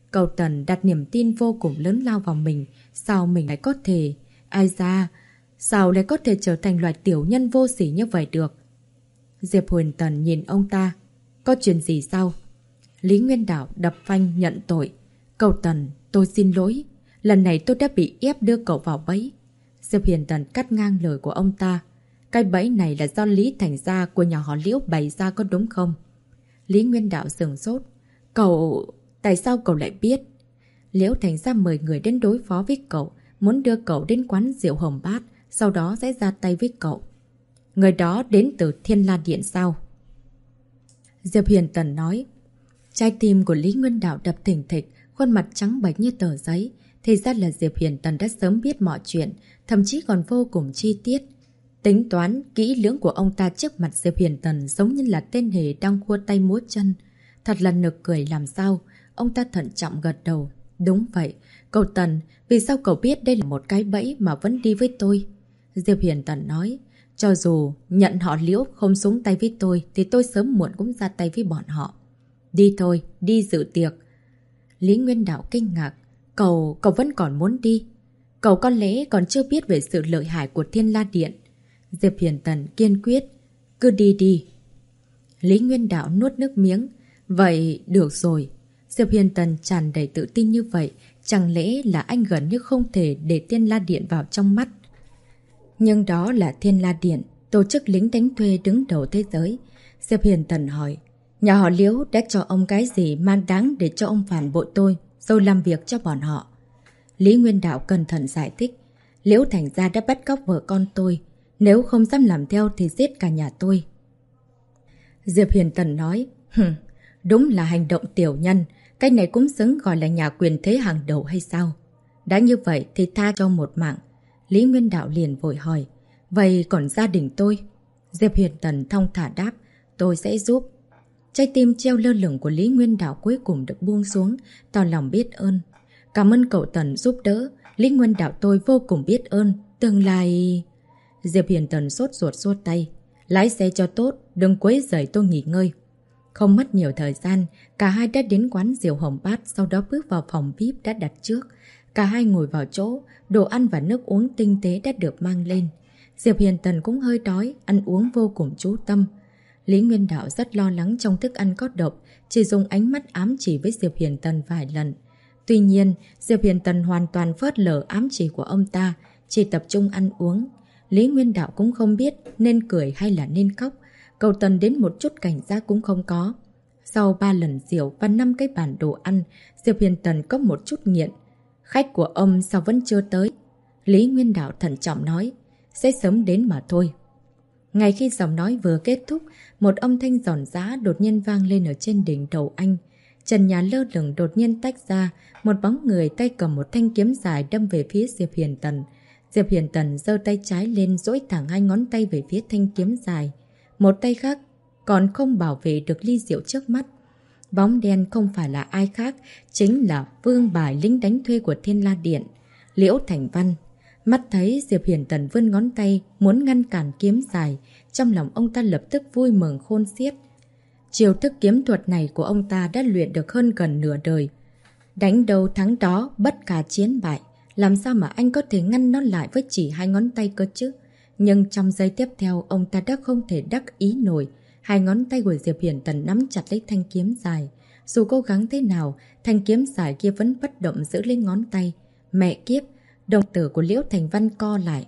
[SPEAKER 1] Cậu Tần đặt niềm tin vô cùng lớn lao vào mình. Sao mình lại có thể... Ai ra... Sao lại có thể trở thành loại tiểu nhân vô sỉ như vậy được? Diệp Huyền Tần nhìn ông ta. Có chuyện gì sao? Lý Nguyên Đạo đập phanh nhận tội. Cậu Tần, tôi xin lỗi. Lần này tôi đã bị ép đưa cậu vào bẫy. Diệp Huyền Tần cắt ngang lời của ông ta. Cái bẫy này là do Lý Thành Gia của nhà họ Liễu bày ra có đúng không? Lý Nguyên Đạo sửng sốt. Cậu... Tại sao cậu lại biết? Liễu Thành Gia mời người đến đối phó với cậu, muốn đưa cậu đến quán rượu Hồng Bát, sau đó sẽ ra tay với cậu. Người đó đến từ Thiên La Điện sao? Diệp Huyền Tần nói. Trái tim của Lý Nguyên Đạo đập thình thịch, khuôn mặt trắng bệch như tờ giấy. Thì ra là Diệp Huyền Tần đã sớm biết mọi chuyện, thậm chí còn vô cùng chi tiết. Tính toán kỹ lưỡng của ông ta trước mặt Diệp Huyền Tần giống như là tên hề đang khua tay múa chân. Thật là nực cười làm sao. Ông ta thận trọng gật đầu. Đúng vậy. Cậu Tần, vì sao cậu biết đây là một cái bẫy mà vẫn đi với tôi? Diệp Huyền Tần nói. Cho dù nhận họ Liễu không xuống tay với tôi thì tôi sớm muộn cũng ra tay với bọn họ. Đi thôi, đi dự tiệc. Lý Nguyên Đạo kinh ngạc. Cậu vẫn còn muốn đi. Cậu có lẽ còn chưa biết về sự lợi hại của Thiên La Điện. Diệp Huyền Tần kiên quyết. Cứ đi đi. Lý Nguyên Đạo nuốt nước miếng. Vậy được rồi. Diệp Huyền Tần tràn đầy tự tin như vậy. Chẳng lẽ là anh gần như không thể để Thiên La Điện vào trong mắt. Nhưng đó là Thiên La Điện, tổ chức lính đánh thuê đứng đầu thế giới. Diệp Huyền Tần hỏi. Nhà họ Liễu đã cho ông cái gì mang đáng để cho ông phản bội tôi, rồi làm việc cho bọn họ? Lý Nguyên Đạo cẩn thận giải thích. Liễu Thành Gia đã bắt cóc vợ con tôi. Nếu không dám làm theo thì giết cả nhà tôi. Diệp Huyền Tần nói. Đúng là hành động tiểu nhân. Cái này cũng xứng gọi là nhà quyền thế hàng đầu hay sao? Đã như vậy thì tha cho một mạng. Lý Nguyên Đạo liền vội hỏi. Vậy còn gia đình tôi? Diệp Huyền Tần thong thả đáp. Tôi sẽ giúp. Trái tim treo lơ lửng của Lý Nguyên Đạo cuối cùng được buông xuống, tỏ lòng biết ơn. Cảm ơn cậu Tần giúp đỡ. Lý Nguyên Đạo tôi vô cùng biết ơn. Tương lai... Diệp Huyền Tần sốt ruột xua tay. Lái xe cho tốt, đừng quấy rầy tôi nghỉ ngơi. Không mất nhiều thời gian, cả hai đã đến quán rượu Hồng Bát, sau đó bước vào phòng VIP đã đặt trước. Cả hai ngồi vào chỗ, đồ ăn và nước uống tinh tế đã được mang lên. Diệp Huyền Tần cũng hơi đói, ăn uống vô cùng chú tâm. Lý Nguyên Đạo rất lo lắng trong thức ăn có độc, chỉ dùng ánh mắt ám chỉ với Diệp Huyền Tần vài lần. Tuy nhiên, Diệp Huyền Tần hoàn toàn phớt lờ ám chỉ của ông ta, chỉ tập trung ăn uống. Lý Nguyên Đạo cũng không biết nên cười hay là nên khóc. Cậu Tần đến một chút cảnh giác cũng không có. Sau 3 lần rượu và 5 cái bàn đồ ăn, Diệp Huyền Tần có một chút nghiện. Khách của ông sao vẫn chưa tới? Lý Nguyên Đạo thận trọng nói. Sẽ sớm đến mà thôi. Ngay khi giọng nói vừa kết thúc, một âm thanh giòn giã đột nhiên vang lên ở trên đỉnh đầu anh. Trần nhà lơ lửng đột nhiên tách ra, một bóng người tay cầm một thanh kiếm dài đâm về phía Diệp Huyền Tần. Diệp Huyền Tần giơ tay trái lên duỗi thẳng 2 ngón tay về phía thanh kiếm dài. Một tay khác còn không bảo vệ được ly rượu trước mắt. Bóng đen không phải là ai khác, chính là Vương Bài lính đánh thuê của Thiên La Điện, Liễu Thành Văn. Mắt thấy Diệp Huyền Tần vươn ngón tay muốn ngăn cản kiếm dài, trong lòng ông ta lập tức vui mừng khôn xiết. Chiêu thức kiếm thuật này của ông ta đã luyện được hơn gần nửa đời. Đánh đâu thắng đó, bất khả chiến bại. Làm sao mà anh có thể ngăn nó lại với chỉ 2 ngón tay cơ chứ? Nhưng trong giây tiếp theo, ông ta đã không thể đắc ý nổi. 2 ngón tay của Diệp Huyền Tần nắm chặt lấy thanh kiếm dài. Dù cố gắng thế nào, thanh kiếm dài kia vẫn bất động giữ lên ngón tay. Mẹ kiếp, đồng tử của Liễu Thành Văn co lại.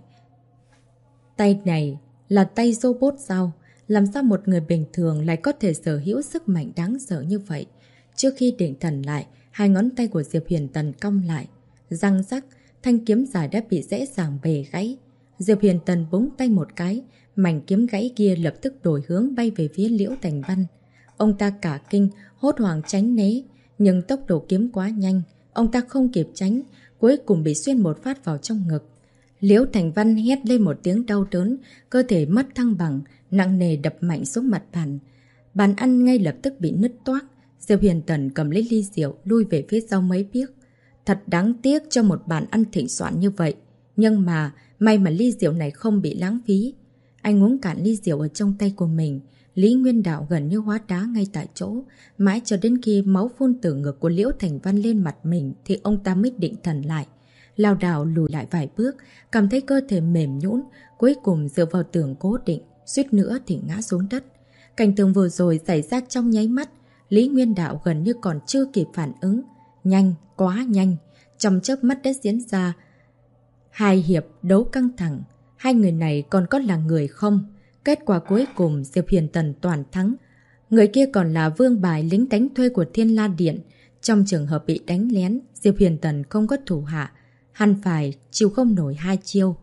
[SPEAKER 1] Tay này là tay robot sao? Làm sao một người bình thường lại có thể sở hữu sức mạnh đáng sợ như vậy? Trước khi định thần lại, 2 ngón tay của Diệp Huyền Tần cong lại. Răng rắc, thanh kiếm dài đã bị dễ dàng bể gãy. Diệp Huyền Tần búng tay một cái, mảnh kiếm gãy kia lập tức đổi hướng bay về phía Liễu Thành Văn. Ông ta cả kinh, hốt hoảng tránh né, nhưng tốc độ kiếm quá nhanh, ông ta không kịp tránh, cuối cùng bị xuyên một phát vào trong ngực. Liễu Thành Văn hét lên một tiếng đau đớn, cơ thể mất thăng bằng, nặng nề đập mạnh xuống mặt bàn. Bàn ăn ngay lập tức bị nứt toác. Diệp Huyền Tần cầm lấy ly rượu lui về phía sau mấy bước. Thật đáng tiếc cho một bàn ăn thịnh soạn như vậy. Nhưng mà may mà ly rượu này không bị lãng phí. Anh uống cạn ly rượu ở trong tay của mình. Lý Nguyên Đạo gần như hóa đá ngay tại chỗ. Mãi cho đến khi máu phun từ ngực của Liễu Thành Văn lên mặt mình thì ông ta mới định thần lại. Lảo đảo lùi lại vài bước, cảm thấy cơ thể mềm nhũn, cuối cùng dựa vào tường cố định, suýt nữa thì ngã xuống đất. Cảnh tượng vừa rồi xảy ra trong nháy mắt, Lý Nguyên Đạo gần như còn chưa kịp phản ứng. Nhanh, quá nhanh. Trong chớp mắt đã diễn ra 2 hiệp đấu căng thẳng. Hai người này còn có là người không? Kết quả cuối cùng Diệp Huyền Tần toàn thắng. Người kia còn là vương bài lính đánh thuê của Thiên La Điện. Trong trường hợp bị đánh lén, Diệp Huyền Tần không có thủ hạ. Hắn phải chịu không nổi 2 chiêu.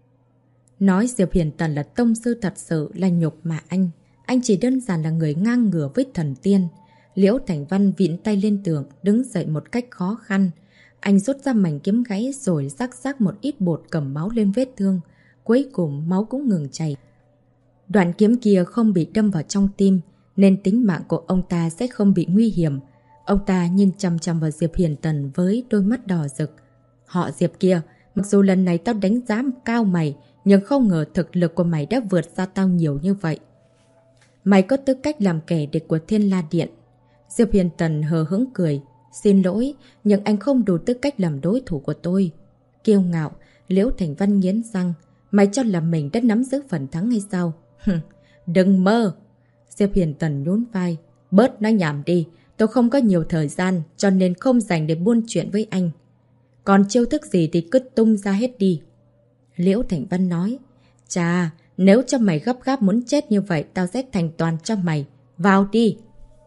[SPEAKER 1] Nói Diệp Huyền Tần là tông sư thật sự là nhục mà anh. Anh chỉ đơn giản là người ngang ngửa với thần tiên. Liễu Thành Văn vịn tay lên tường, đứng dậy một cách khó khăn. Anh rút ra mảnh kiếm gãy rồi rắc một ít bột cầm máu lên vết thương. Cuối cùng máu cũng ngừng chảy. Đoạn kiếm kia không bị đâm vào trong tim, nên tính mạng của ông ta sẽ không bị nguy hiểm. Ông ta nhìn chằm chằm vào Diệp Huyền Tần với đôi mắt đỏ rực. Họ Diệp kia, mặc dù lần này tao đánh giá cao mày, nhưng không ngờ thực lực của mày đã vượt xa tao nhiều như vậy. Mày có tư cách làm kẻ địch của Thiên La Điện. Diệp Huyền Tần hờ hững cười. Xin lỗi, nhưng anh không đủ tư cách làm đối thủ của tôi. Kiêu ngạo, Liễu Thành Văn nghiến răng. Mày cho là mình đã nắm giữ phần thắng hay sao? Đừng mơ! Diệp Huyền Tần nhún vai. Bớt nói nhảm đi, tôi không có nhiều thời gian, cho nên không dành để buôn chuyện với anh. Còn chiêu thức gì thì cứ tung ra hết đi. Liễu Thành Văn nói. Chà, nếu cho mày gấp gáp muốn chết như vậy, tao sẽ thành toàn cho mày. Vào đi!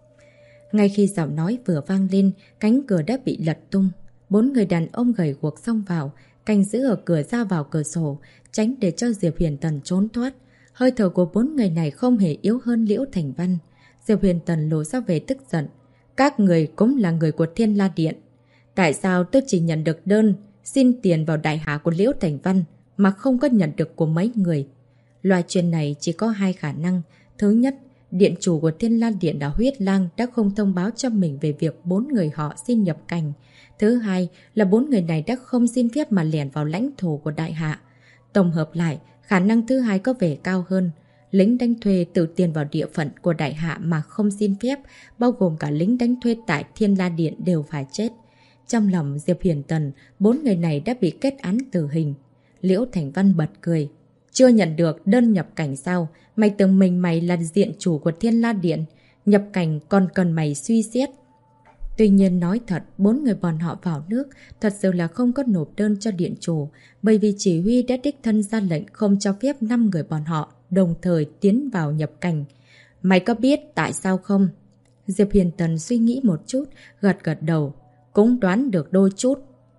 [SPEAKER 1] Ngay khi giọng nói vừa vang lên, cánh cửa đã bị lật tung. 4 người đàn ông gầy guộc xông vào, canh giữ ở cửa ra vào cửa sổ, tránh để cho Diệp Huyền Tần trốn thoát. Hơi thở của 4 người này không hề yếu hơn Liễu Thành Văn. Diệp Huyền Tần lộ ra về tức giận. Các người cũng là người của Thiên La Điện. Tại sao tôi chỉ nhận được đơn xin tiền vào đại hạ của Liễu Thành Văn mà không có nhận được của mấy người? Loại chuyện này chỉ có 2 khả năng. Thứ nhất, điện chủ của Thiên La Điện là Huyết Lang đã không thông báo cho mình về việc 4 người họ xin nhập cảnh. Thứ hai là 4 người này đã không xin phép mà lẻn vào lãnh thổ của đại hạ. Tổng hợp lại, khả năng thứ hai có vẻ cao hơn. Lính đánh thuê tự tiền vào địa phận của đại hạ mà không xin phép, bao gồm cả lính đánh thuê tại Thiên La Điện đều phải chết. Trong lòng Diệp Huyền Tần, 4 người này đã bị kết án tử hình. Liễu Thành Văn bật cười. Chưa nhận được đơn nhập cảnh sao? Mày tưởng mày là diện chủ của Thiên La Điện. Nhập cảnh còn cần mày suy xét. Tuy nhiên nói thật, 4 người bọn họ vào nước thật sự là không có nộp đơn cho điện chủ, bởi vì chỉ huy đã đích thân ra lệnh không cho phép 5 người bọn họ đồng thời tiến vào nhập cảnh. Mày có biết tại sao không? Diệp Huyền Tần suy nghĩ một chút, gật đầu. Cũng đoán được đôi chút.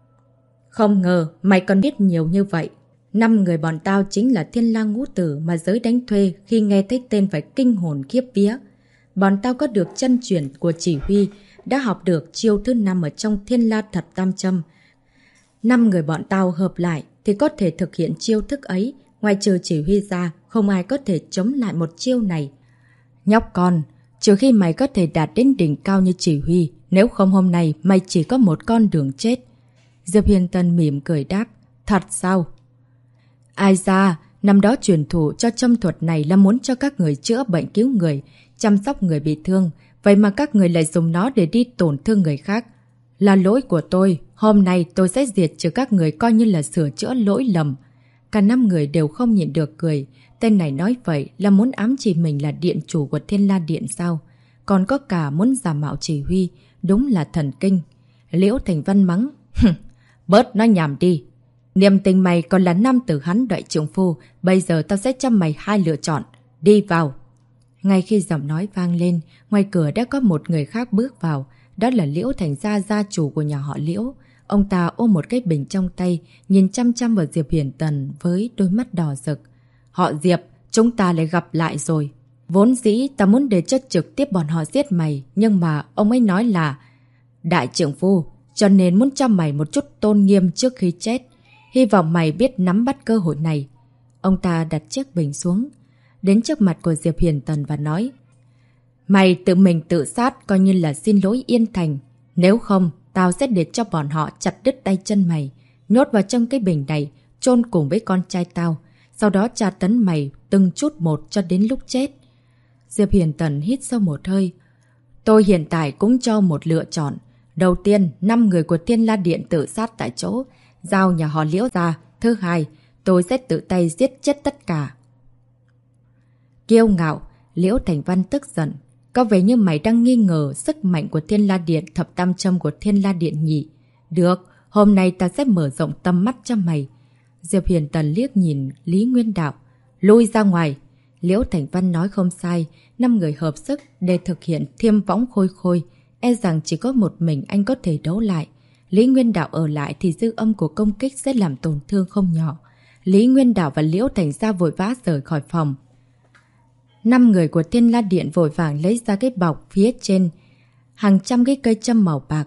[SPEAKER 1] Không ngờ mày còn biết nhiều như vậy. 5 người bọn tao chính là Thiên La Ngũ Tử mà giới đánh thuê khi nghe thấy tên phải kinh hồn khiếp vía. Bọn tao có được chân truyền của chỉ huy, đã học được chiêu thứ 5 ở trong Thiên La Thập Tam Châm. 5 người bọn tao hợp lại thì có thể thực hiện chiêu thức ấy. Ngoài trừ chỉ huy ra, không ai có thể chống lại một chiêu này. Nhóc con, trừ khi mày có thể đạt đến đỉnh cao như chỉ huy, nếu không hôm nay mày chỉ có một con đường chết. Diệp Huyền Tần mỉm cười đáp. Thật sao? Ai ra, năm đó truyền thụ cho châm thuật này là muốn cho các người chữa bệnh cứu người, chăm sóc người bị thương. Vậy mà các người lại dùng nó để đi tổn thương người khác. Là lỗi của tôi. Hôm nay tôi sẽ diệt trừ các người coi như là sửa chữa lỗi lầm. Cả 5 người đều không nhịn được cười. Tên này nói vậy là muốn ám chỉ mình là điện chủ của Thiên La Điện sao? Còn có cả muốn giả mạo chỉ huy. Đúng là thần kinh. Liễu Thành Văn mắng. Bớt nói nhảm đi. Niềm tình mày còn là nam tử hắn đại trượng phu. Bây giờ tao sẽ cho mày 2 lựa chọn. Đi vào. Ngay khi giọng nói vang lên, ngoài cửa đã có một người khác bước vào. Đó là Liễu Thành Gia, gia chủ của nhà họ Liễu. Ông ta ôm một cái bình trong tay, nhìn chăm chăm vào Diệp Huyền Tần với đôi mắt đỏ rực. Họ Diệp, chúng ta lại gặp lại rồi. Vốn dĩ ta muốn để cho trực tiếp bọn họ giết mày, nhưng mà ông ấy nói là đại trượng phu, cho nên muốn cho mày một chút tôn nghiêm trước khi chết. Hy vọng mày biết nắm bắt cơ hội này. Ông ta đặt chiếc bình xuống, đến trước mặt của Diệp Huyền Tần và nói. Mày tự mình tự sát coi như là xin lỗi Yên Thành. Nếu không, tao sẽ để cho bọn họ chặt đứt tay chân mày, nhốt vào trong cái bình này, chôn cùng với con trai tao. Sau đó tra tấn mày từng chút một cho đến lúc chết. Diệp Hiền Tần hít sâu một hơi. Tôi hiện tại cũng cho một lựa chọn. Đầu tiên, 5 người của Thiên La Điện tự sát tại chỗ, giao nhà họ Liễu ra. Thứ hai, tôi sẽ tự tay giết chết tất cả. Kiêu ngạo, Liễu Thành Văn tức giận. Có vẻ như mày đang nghi ngờ sức mạnh của Thiên La Điện, thập tam châm của Thiên La Điện nhỉ? Được, hôm nay ta sẽ mở rộng tầm mắt cho mày. Diệp Hiền Tần liếc nhìn Lý Nguyên Đạo. Lui ra ngoài. Liễu Thành Văn nói không sai, 5 người hợp sức để thực hiện Thiêm Võng Khôi Khôi. E rằng chỉ có một mình anh có thể đấu lại. Lý Nguyên Đạo ở lại thì dư âm của công kích sẽ làm tổn thương không nhỏ. Lý Nguyên Đạo và Liễu Thành Gia vội vã rời khỏi phòng. 5 người của Thiên La Điện vội vàng lấy ra cái bọc phía trên hàng trăm cái cây châm màu bạc.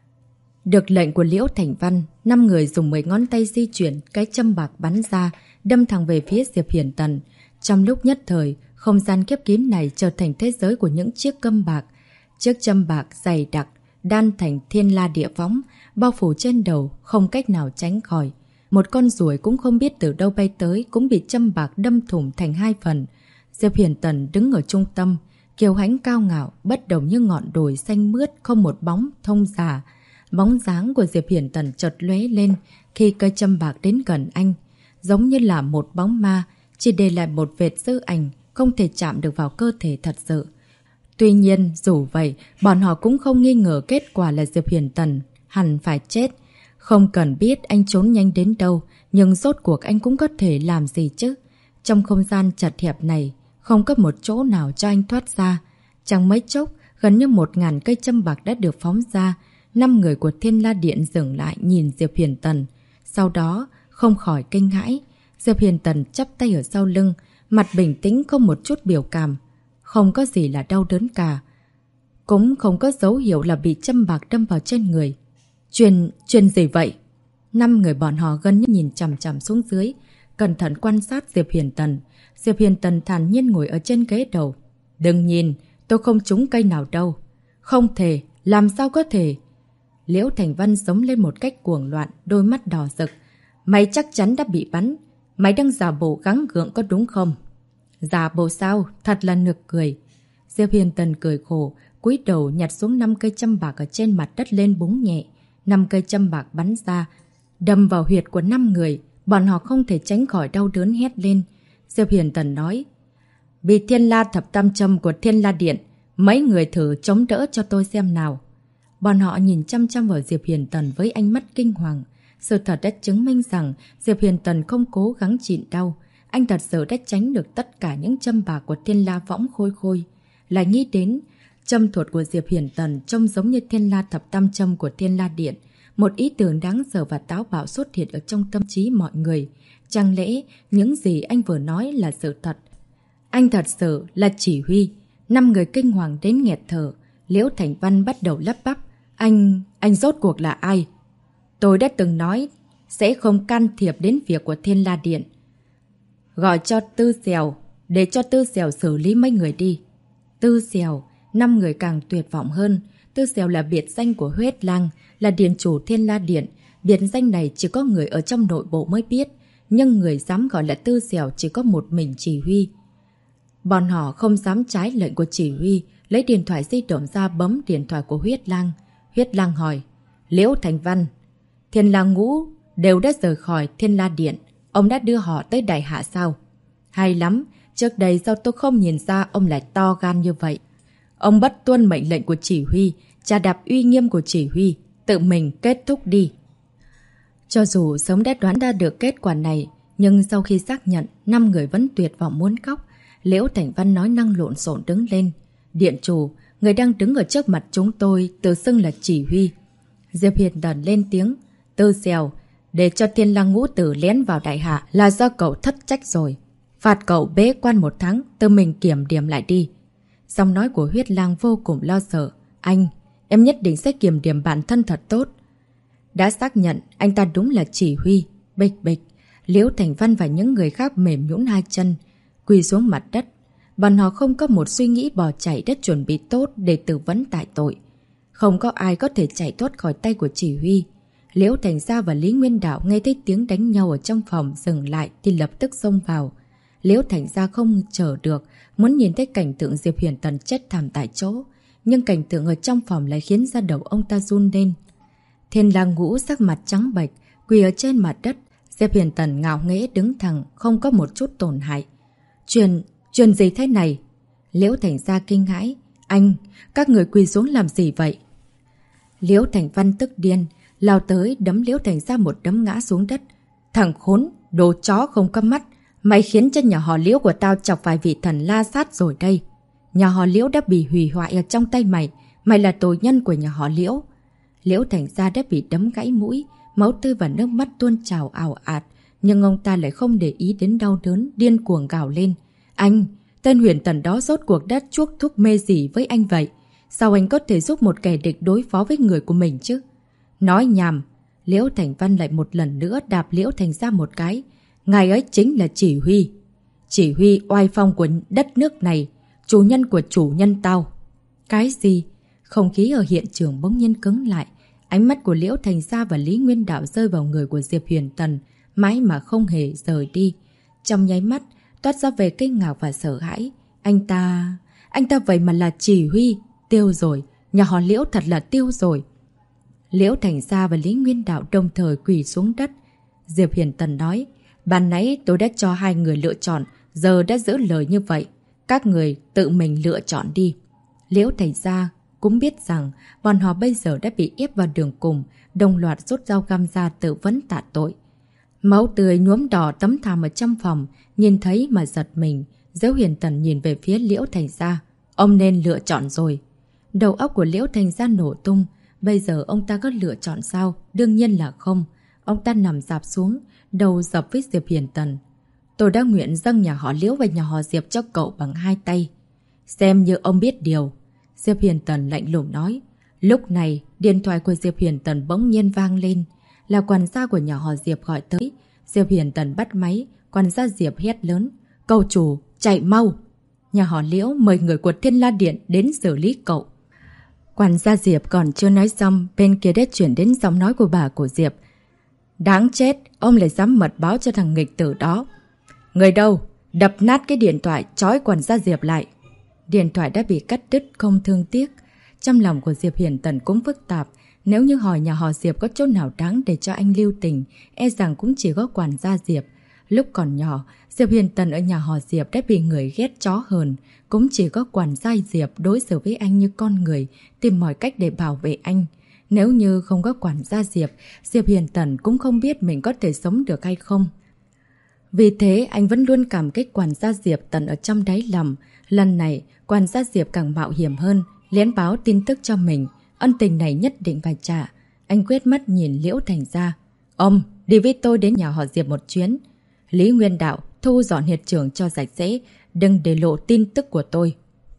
[SPEAKER 1] Được lệnh của Liễu Thành Văn, 5 người dùng 10 ngón tay di chuyển cái châm bạc bắn ra, đâm thẳng về phía Diệp Hiền Tần. Trong lúc nhất thời, không gian khép kín này trở thành thế giới của những chiếc câm bạc. Chiếc châm bạc dày đặc, đan thành Thiên La Địa Võng, bao phủ trên đầu, không cách nào tránh khỏi. Một con ruồi cũng không biết từ đâu bay tới cũng bị châm bạc đâm thủng thành 2 phần. Diệp Hiền Tần đứng ở trung tâm, kiêu hãnh cao ngạo, bất động như ngọn đồi xanh mướt không một bóng thông giả. Bóng dáng của Diệp Hiền Tần chợt lóe lên khi cây châm bạc đến gần anh, giống như là một bóng ma, chỉ để lại một vệt dư ảnh, không thể chạm được vào cơ thể thật sự. Tuy nhiên, dù vậy, bọn họ cũng không nghi ngờ kết quả là Diệp Hiền Tần hẳn phải chết. Không cần biết anh trốn nhanh đến đâu, nhưng rốt cuộc anh cũng có thể làm gì chứ. Trong không gian chật hẹp này, không có một chỗ nào cho anh thoát ra. Chẳng mấy chốc, gần như 1000 cây châm bạc đã được phóng ra. 5 người của Thiên La Điện dừng lại nhìn Diệp Hiền Tần. Sau đó, không khỏi kinh hãi. Diệp Hiền Tần chắp tay ở sau lưng, mặt bình tĩnh không một chút biểu cảm. Không có gì là đau đớn cả. Cũng không có dấu hiệu là bị châm bạc đâm vào trên người. Chuyện gì vậy? 5 người bọn họ gần như nhìn chằm chằm xuống dưới, cẩn thận quan sát Diệp Hiền Tần. Diệp Hiền Tần thản nhiên ngồi ở trên ghế đầu. Đừng nhìn, tôi không trúng cây nào đâu. Không thể, làm sao có thể? Liễu Thành Văn sống lên một cách cuồng loạn, đôi mắt đỏ rực. Mày chắc chắn đã bị bắn. Mày đang giả bộ gắng gượng có đúng không? Giả bộ sao? Thật là nực cười. Diệp Hiền Tần cười khổ, cúi đầu nhặt xuống 5 cây châm bạc ở trên mặt đất lên búng nhẹ. 5 cây châm bạc bắn ra, đâm vào huyệt của 5 người. Bọn họ không thể tránh khỏi đau đớn hét lên. Diệp Hiền Tần nói, bị Thiên La thập tam châm của Thiên La Điện, mấy người thử chống đỡ cho tôi xem nào. Bọn họ nhìn chăm chăm vào Diệp Hiền Tần với ánh mắt kinh hoàng. Sự thật đã chứng minh rằng Diệp Hiền Tần không cố gắng nhịn đau. Anh thật sự đã tránh được tất cả những châm bạc của Thiên La Võng Khôi Khôi. Lại nghĩ đến, châm thuật của Diệp Hiền Tần trông giống như Thiên La thập tam châm của Thiên La Điện. Một ý tưởng đáng sợ và táo bạo xuất hiện ở trong tâm trí mọi người. Chẳng lẽ những gì anh vừa nói là sự thật? Anh thật sự là chỉ huy. 5 người kinh hoàng đến nghẹt thở. Liễu Thành Văn bắt đầu lắp bắp. Anh rốt cuộc là ai? Tôi đã từng nói sẽ không can thiệp đến việc của Thiên La Điện. Gọi cho Tư Xèo, để cho Tư Xèo xử lý mấy người đi. Tư Xèo, 5 người càng tuyệt vọng hơn. Tư Xèo là biệt danh của Huyết Lang, là điện chủ Thiên La Điện. Biệt danh này chỉ có người ở trong nội bộ mới biết, nhưng người dám gọi là Tư Xèo chỉ có một mình chỉ huy. Bọn họ không dám trái lệnh của chỉ huy, lấy điện thoại di động ra bấm điện thoại của Huyết Lang. Huyết Lang hỏi, Liễu Thành Văn, Thiên La Ngũ đều đã rời khỏi Thiên La Điện. Ông đã đưa họ tới Đại Hạ sao? Hay lắm, trước đây sao tôi không nhìn ra ông lại to gan như vậy? Ông bất tuân mệnh lệnh của chỉ huy, chà đạp uy nghiêm của chỉ huy, tự mình kết thúc đi. Cho dù sớm đã đoán ra được kết quả này, nhưng sau khi xác nhận, 5 người vẫn tuyệt vọng muốn khóc. Liễu Thành Văn nói năng lộn xộn đứng lên. Điện chủ, người đang đứng ở trước mặt chúng tôi tự xưng là chỉ huy. Diệp Hiền Tần lên tiếng. Tư Xèo, để cho Thiên La Ngũ Tử lén vào Đại Hạ là do cậu thất trách rồi. Phạt cậu bế quan 1 tháng, tự mình kiểm điểm lại đi. Giọng nói của Huyết Lang vô cùng lo sợ. Em nhất định sẽ kiểm điểm bản thân thật tốt. Đã xác nhận anh ta đúng là chỉ huy. Bịch bịch, Liễu Thành Văn và những người khác mềm nhũn 2 chân, quỳ xuống mặt đất. Bọn họ không có một suy nghĩ bỏ chạy đã chuẩn bị tốt để tử vấn tại tội. Không có ai có thể chạy thoát khỏi tay của chỉ huy. Liễu Thành Gia và Lý Nguyên Đạo nghe thấy tiếng đánh nhau ở trong phòng dừng lại thì lập tức xông vào. Liễu Thành Gia không chờ được, muốn nhìn thấy cảnh tượng Diệp Huyền Tần chết thảm tại chỗ. Nhưng cảnh tượng ở trong phòng lại khiến da đầu ông ta run lên. Thiên Lang Ngũ sắc mặt trắng bệch, quỳ ở trên mặt đất. Diệp Huyền Tần ngạo nghễ đứng thẳng, không có một chút tổn hại. Chuyện gì thế này? Liễu Thành Gia kinh hãi. Anh, các người quỳ xuống làm gì vậy? Liễu Thành Văn tức điên, lao tới đấm Liễu Thành Gia một đấm ngã xuống đất. Thằng khốn, đồ chó không có mắt. Mày khiến cho nhà họ Liễu của tao chọc phải vị thần La Sát rồi đây. Nhà họ Liễu đã bị hủy hoại ở trong tay mày. Mày là tội nhân của nhà họ Liễu. Liễu Thành Gia đã bị đấm gãy mũi, máu tươi và nước mắt tuôn trào ào ạt. Nhưng ông ta lại không để ý đến đau đớn, điên cuồng gào lên. Anh, tên Huyền Tần đó rốt cuộc đã chuốc thuốc mê gì với anh vậy? Sao anh có thể giúp một kẻ địch đối phó với người của mình chứ? Nói nhảm. Liễu Thành Văn lại một lần nữa đạp Liễu Thành Gia một cái. Ngài ấy chính là chỉ huy. Chỉ huy oai phong của đất nước này. Chủ nhân của chủ nhân tao. Cái gì? Không khí ở hiện trường bỗng nhiên cứng lại. Ánh mắt của Liễu Thành Gia và Lý Nguyên Đạo rơi vào người của Diệp Huyền Tần, mãi mà không hề rời đi. Trong nháy mắt, toát ra về kinh ngạc và sợ hãi. Anh ta vậy mà là chỉ huy. Tiêu rồi, nhà họ Liễu thật là tiêu rồi. Liễu Thành Gia và Lý Nguyên Đạo đồng thời quỳ xuống đất. Diệp Huyền Tần nói, ban nãy tôi đã cho hai người lựa chọn, giờ đã giữ lời như vậy. Các người tự mình lựa chọn đi. Liễu Thành Gia cũng biết rằng bọn họ bây giờ đã bị ép vào đường cùng, đồng loạt rút dao găm ra tự vấn tạ tội. Máu tươi nhuốm đỏ tấm thảm ở trong phòng, nhìn thấy mà giật mình. Diệp Huyền Tần nhìn về phía Liễu Thành Gia. Ông nên lựa chọn rồi. Đầu óc của Liễu Thành Gia nổ tung. Bây giờ ông ta có lựa chọn sao? Đương nhiên là không. Ông ta nằm dạp xuống, đầu dập với Diệp Huyền Tần. Tôi đã nguyện dâng nhà họ Liễu và nhà họ Diệp cho cậu bằng hai tay. Xem như ông biết điều. Diệp Huyền Tần lạnh lùng nói. Lúc này, điện thoại của Diệp Huyền Tần bỗng nhiên vang lên. Là quản gia của nhà họ Diệp gọi tới. Diệp Huyền Tần bắt máy, quản gia Diệp hét lớn. Cậu chủ, chạy mau! Nhà họ Liễu mời người của Thiên La Điện đến xử lý cậu. Quản gia Diệp còn chưa nói xong, bên kia đã chuyển đến giọng nói của bà của Diệp. Đáng chết, ông lại dám mật báo cho thằng nghịch tử đó. Người đâu? Đập nát cái điện thoại, trói quản gia Diệp lại. Điện thoại đã bị cắt đứt không thương tiếc. Trong lòng của Diệp Huyền Tần cũng phức tạp. Nếu như hỏi nhà họ Diệp có chỗ nào đáng để cho anh lưu tình, e rằng cũng chỉ có quản gia Diệp. Lúc còn nhỏ, Diệp Huyền Tần ở nhà họ Diệp đã bị người ghét chó hờn. Cũng chỉ có quản gia Diệp đối xử với anh như con người, tìm mọi cách để bảo vệ anh. Nếu như không có quản gia Diệp, Diệp Huyền Tần cũng không biết mình có thể sống được hay không. Vì thế, anh vẫn luôn cảm kích quản gia Diệp tận ở trong đáy lòng. Lần này, quản gia Diệp càng mạo hiểm hơn, lén báo tin tức cho mình. Ân tình này nhất định phải trả. Anh quét mắt nhìn Liễu Thành Gia. Ông, đi với tôi đến nhà họ Diệp một chuyến. Lý Nguyên Đạo, thu dọn hiện trường cho sạch sẽ, đừng để lộ tin tức của tôi.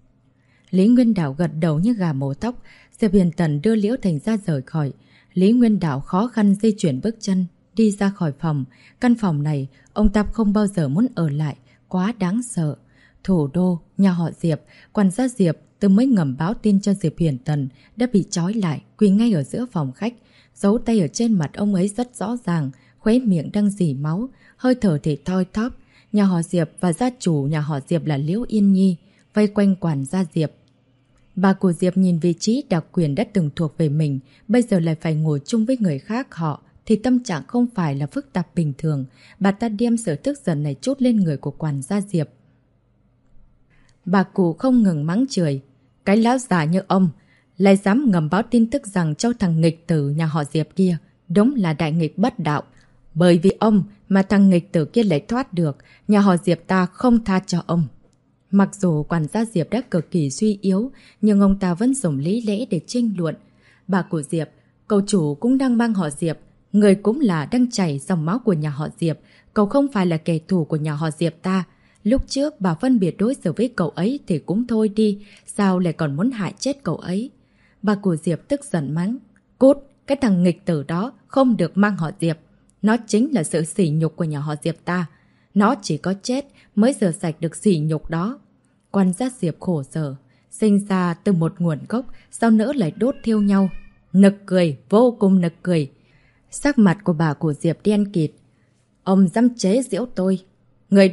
[SPEAKER 1] Lý Nguyên Đạo gật đầu như gà mổ tóc. Diệp Huyền Tần đưa Liễu Thành Gia rời khỏi. Lý Nguyên Đạo khó khăn di chuyển bước chân, đi ra khỏi phòng. Căn phòng này, ông ta không bao giờ muốn ở lại, quá đáng sợ. Thủ đô, nhà họ Diệp, quản gia Diệp từ mới ngầm báo tin cho Diệp Huyền Tần đã bị trói lại, quỳ ngay ở giữa phòng khách. Dấu tay ở trên mặt ông ấy rất rõ ràng, khóe miệng đang rỉ máu, hơi thở thì thoi thóp. Nhà họ Diệp và gia chủ nhà họ Diệp là Liễu Yên Nhi, vây quanh quản gia Diệp. Bà của Diệp nhìn vị trí đặc quyền đã từng thuộc về mình, bây giờ lại phải ngồi chung với người khác họ, thì tâm trạng không phải là phức tạp bình thường. Bà ta đem sự tức giận này trút lên người của quản gia Diệp. Bà cụ không ngừng mắng chửi. Cái lão già như ông, lại dám ngầm báo tin tức rằng cho thằng nghịch tử nhà họ Diệp kia, đúng là đại nghịch bất đạo. Bởi vì ông mà thằng nghịch tử kia lại thoát được, nhà họ Diệp ta không tha cho ông. Mặc dù quản gia Diệp đã cực kỳ suy yếu, nhưng ông ta vẫn dùng lý lẽ để tranh luận. Bà của Diệp, cậu chủ cũng đang mang họ Diệp, người cũng là đang chảy dòng máu của nhà họ Diệp. Cậu không phải là kẻ thù của nhà họ Diệp ta. Lúc trước bà phân biệt đối xử với cậu ấy thì cũng thôi đi, sao lại còn muốn hại chết cậu ấy. Bà của Diệp tức giận mắng. Cút, cái thằng nghịch tử đó không được mang họ Diệp. Nó chính là sự sỉ nhục của nhà họ Diệp ta. Nó chỉ có chết mới rửa sạch được sỉ nhục đó. Quan gia Diệp khổ sở, sinh ra từ một nguồn gốc, sau nữa lại đốt thiêu nhau. Nực cười, vô cùng nực cười. Sắc mặt của bà của Diệp đen kịt. Ông dám chế giễu tôi. Người đâu?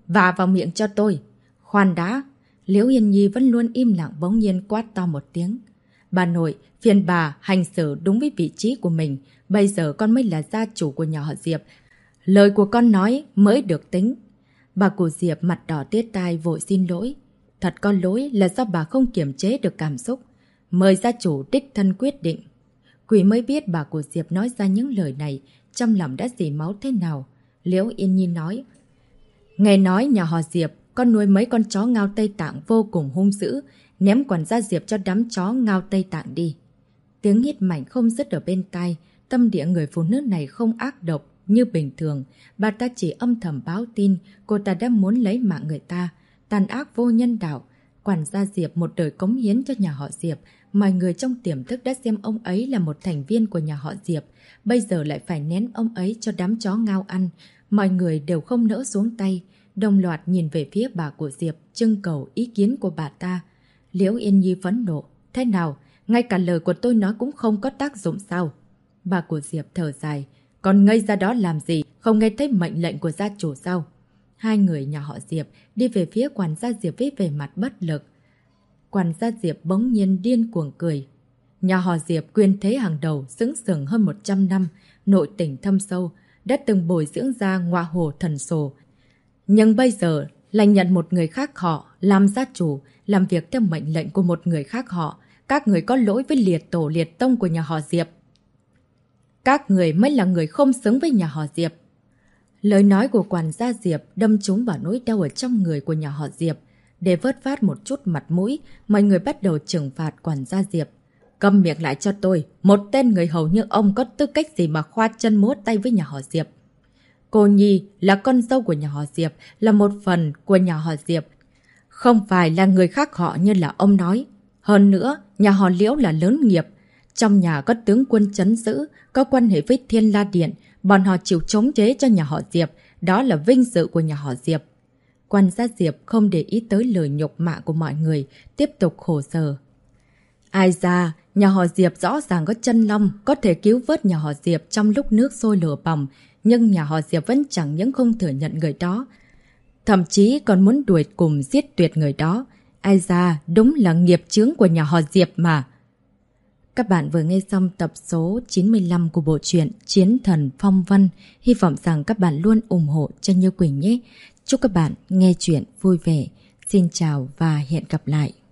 [SPEAKER 1] vả vào miệng cho tôi. Khoan đã. Liễu Yên Nhi vẫn luôn im lặng bỗng nhiên quát to một tiếng. Bà nội, phiền bà hành xử đúng với vị trí của mình. Bây giờ con mới là gia chủ của nhà họ Diệp. Lời của con nói mới được tính. Bà cụ Diệp mặt đỏ tiết tai vội xin lỗi. Thật có lỗi là do bà không kiềm chế được cảm xúc. Mời gia chủ đích thân quyết định. Quỷ mới biết bà cụ Diệp nói ra những lời này, trong lòng đã dỉ máu thế nào. Liễu Yên Nhi nói. Nghe nói nhà họ Diệp, con nuôi mấy con chó Ngao Tây Tạng vô cùng hung dữ, ném quản gia Diệp cho đám chó Ngao Tây Tạng đi. Tiếng hít mạnh không dứt ở bên tai, tâm địa người phụ nữ này không ác độc như bình thường. Bà ta chỉ âm thầm báo tin, cô ta đã muốn lấy mạng người ta, tàn ác vô nhân đạo. Quản gia Diệp một đời cống hiến cho nhà họ Diệp, mọi người trong tiềm thức đã xem ông ấy là một thành viên của nhà họ Diệp, bây giờ lại phải nén ông ấy cho đám chó Ngao ăn. Mọi người đều không nỡ xuống tay, đồng loạt nhìn về phía bà của Diệp, trưng cầu ý kiến của bà ta. Liễu Yên Nhi phẫn nộ. Thế nào? Ngay cả lời của tôi nói cũng không có tác dụng sao? Bà của Diệp thở dài. Còn ngây ra đó làm gì? Không nghe thấy mệnh lệnh của gia chủ sao? Hai người nhà họ Diệp đi về phía quản gia Diệp với vẻ mặt bất lực. Quản gia Diệp bỗng nhiên điên cuồng cười. Nhà họ Diệp quyền thế hàng đầu, xứng sừng hơn 100 năm, nội tình thâm sâu, đã từng bồi dưỡng ra ngọa hổ thần sồ. Nhưng bây giờ lại nhận một người khác họ làm gia chủ, làm việc theo mệnh lệnh của một người khác họ. Các người có lỗi với liệt tổ liệt tông của nhà họ Diệp. Các người mới là người không xứng với nhà họ Diệp. Lời nói của quản gia Diệp đâm trúng vào nỗi đau ở trong người của nhà họ Diệp. Để vớt phát một chút mặt mũi, mọi người bắt đầu trừng phạt quản gia Diệp. Câm miệng lại cho tôi, một tên người hầu như ông có tư cách gì mà khoa chân múa tay với nhà họ Diệp. Cô Nhi là con dâu của nhà họ Diệp, là một phần của nhà họ Diệp. Không phải là người khác họ như là ông nói. Hơn nữa, nhà họ Liễu là lớn nghiệp. Trong nhà có tướng quân trấn giữ, có quan hệ với Thiên La Điện. Bọn họ chịu chống chế cho nhà họ Diệp. Đó là vinh dự của nhà họ Diệp. Quan gia Diệp không để ý tới lời nhục mạ của mọi người, tiếp tục khổ sở. Ai ra, nhà họ Diệp rõ ràng có chân long, có thể cứu vớt nhà họ Diệp trong lúc nước sôi lửa bỏng. Nhưng nhà họ Diệp vẫn chẳng những không thừa nhận người đó, thậm chí còn muốn đuổi cùng giết tuyệt người đó. Ai ra, đúng là nghiệp chướng của nhà họ Diệp mà. Các bạn vừa nghe xong tập số 95 của bộ truyện Chiến Thần Phong Vân. Hy vọng rằng các bạn luôn ủng hộ cho Như Quỳnh nhé. Chúc các bạn nghe chuyện vui vẻ. Xin chào và hẹn gặp lại.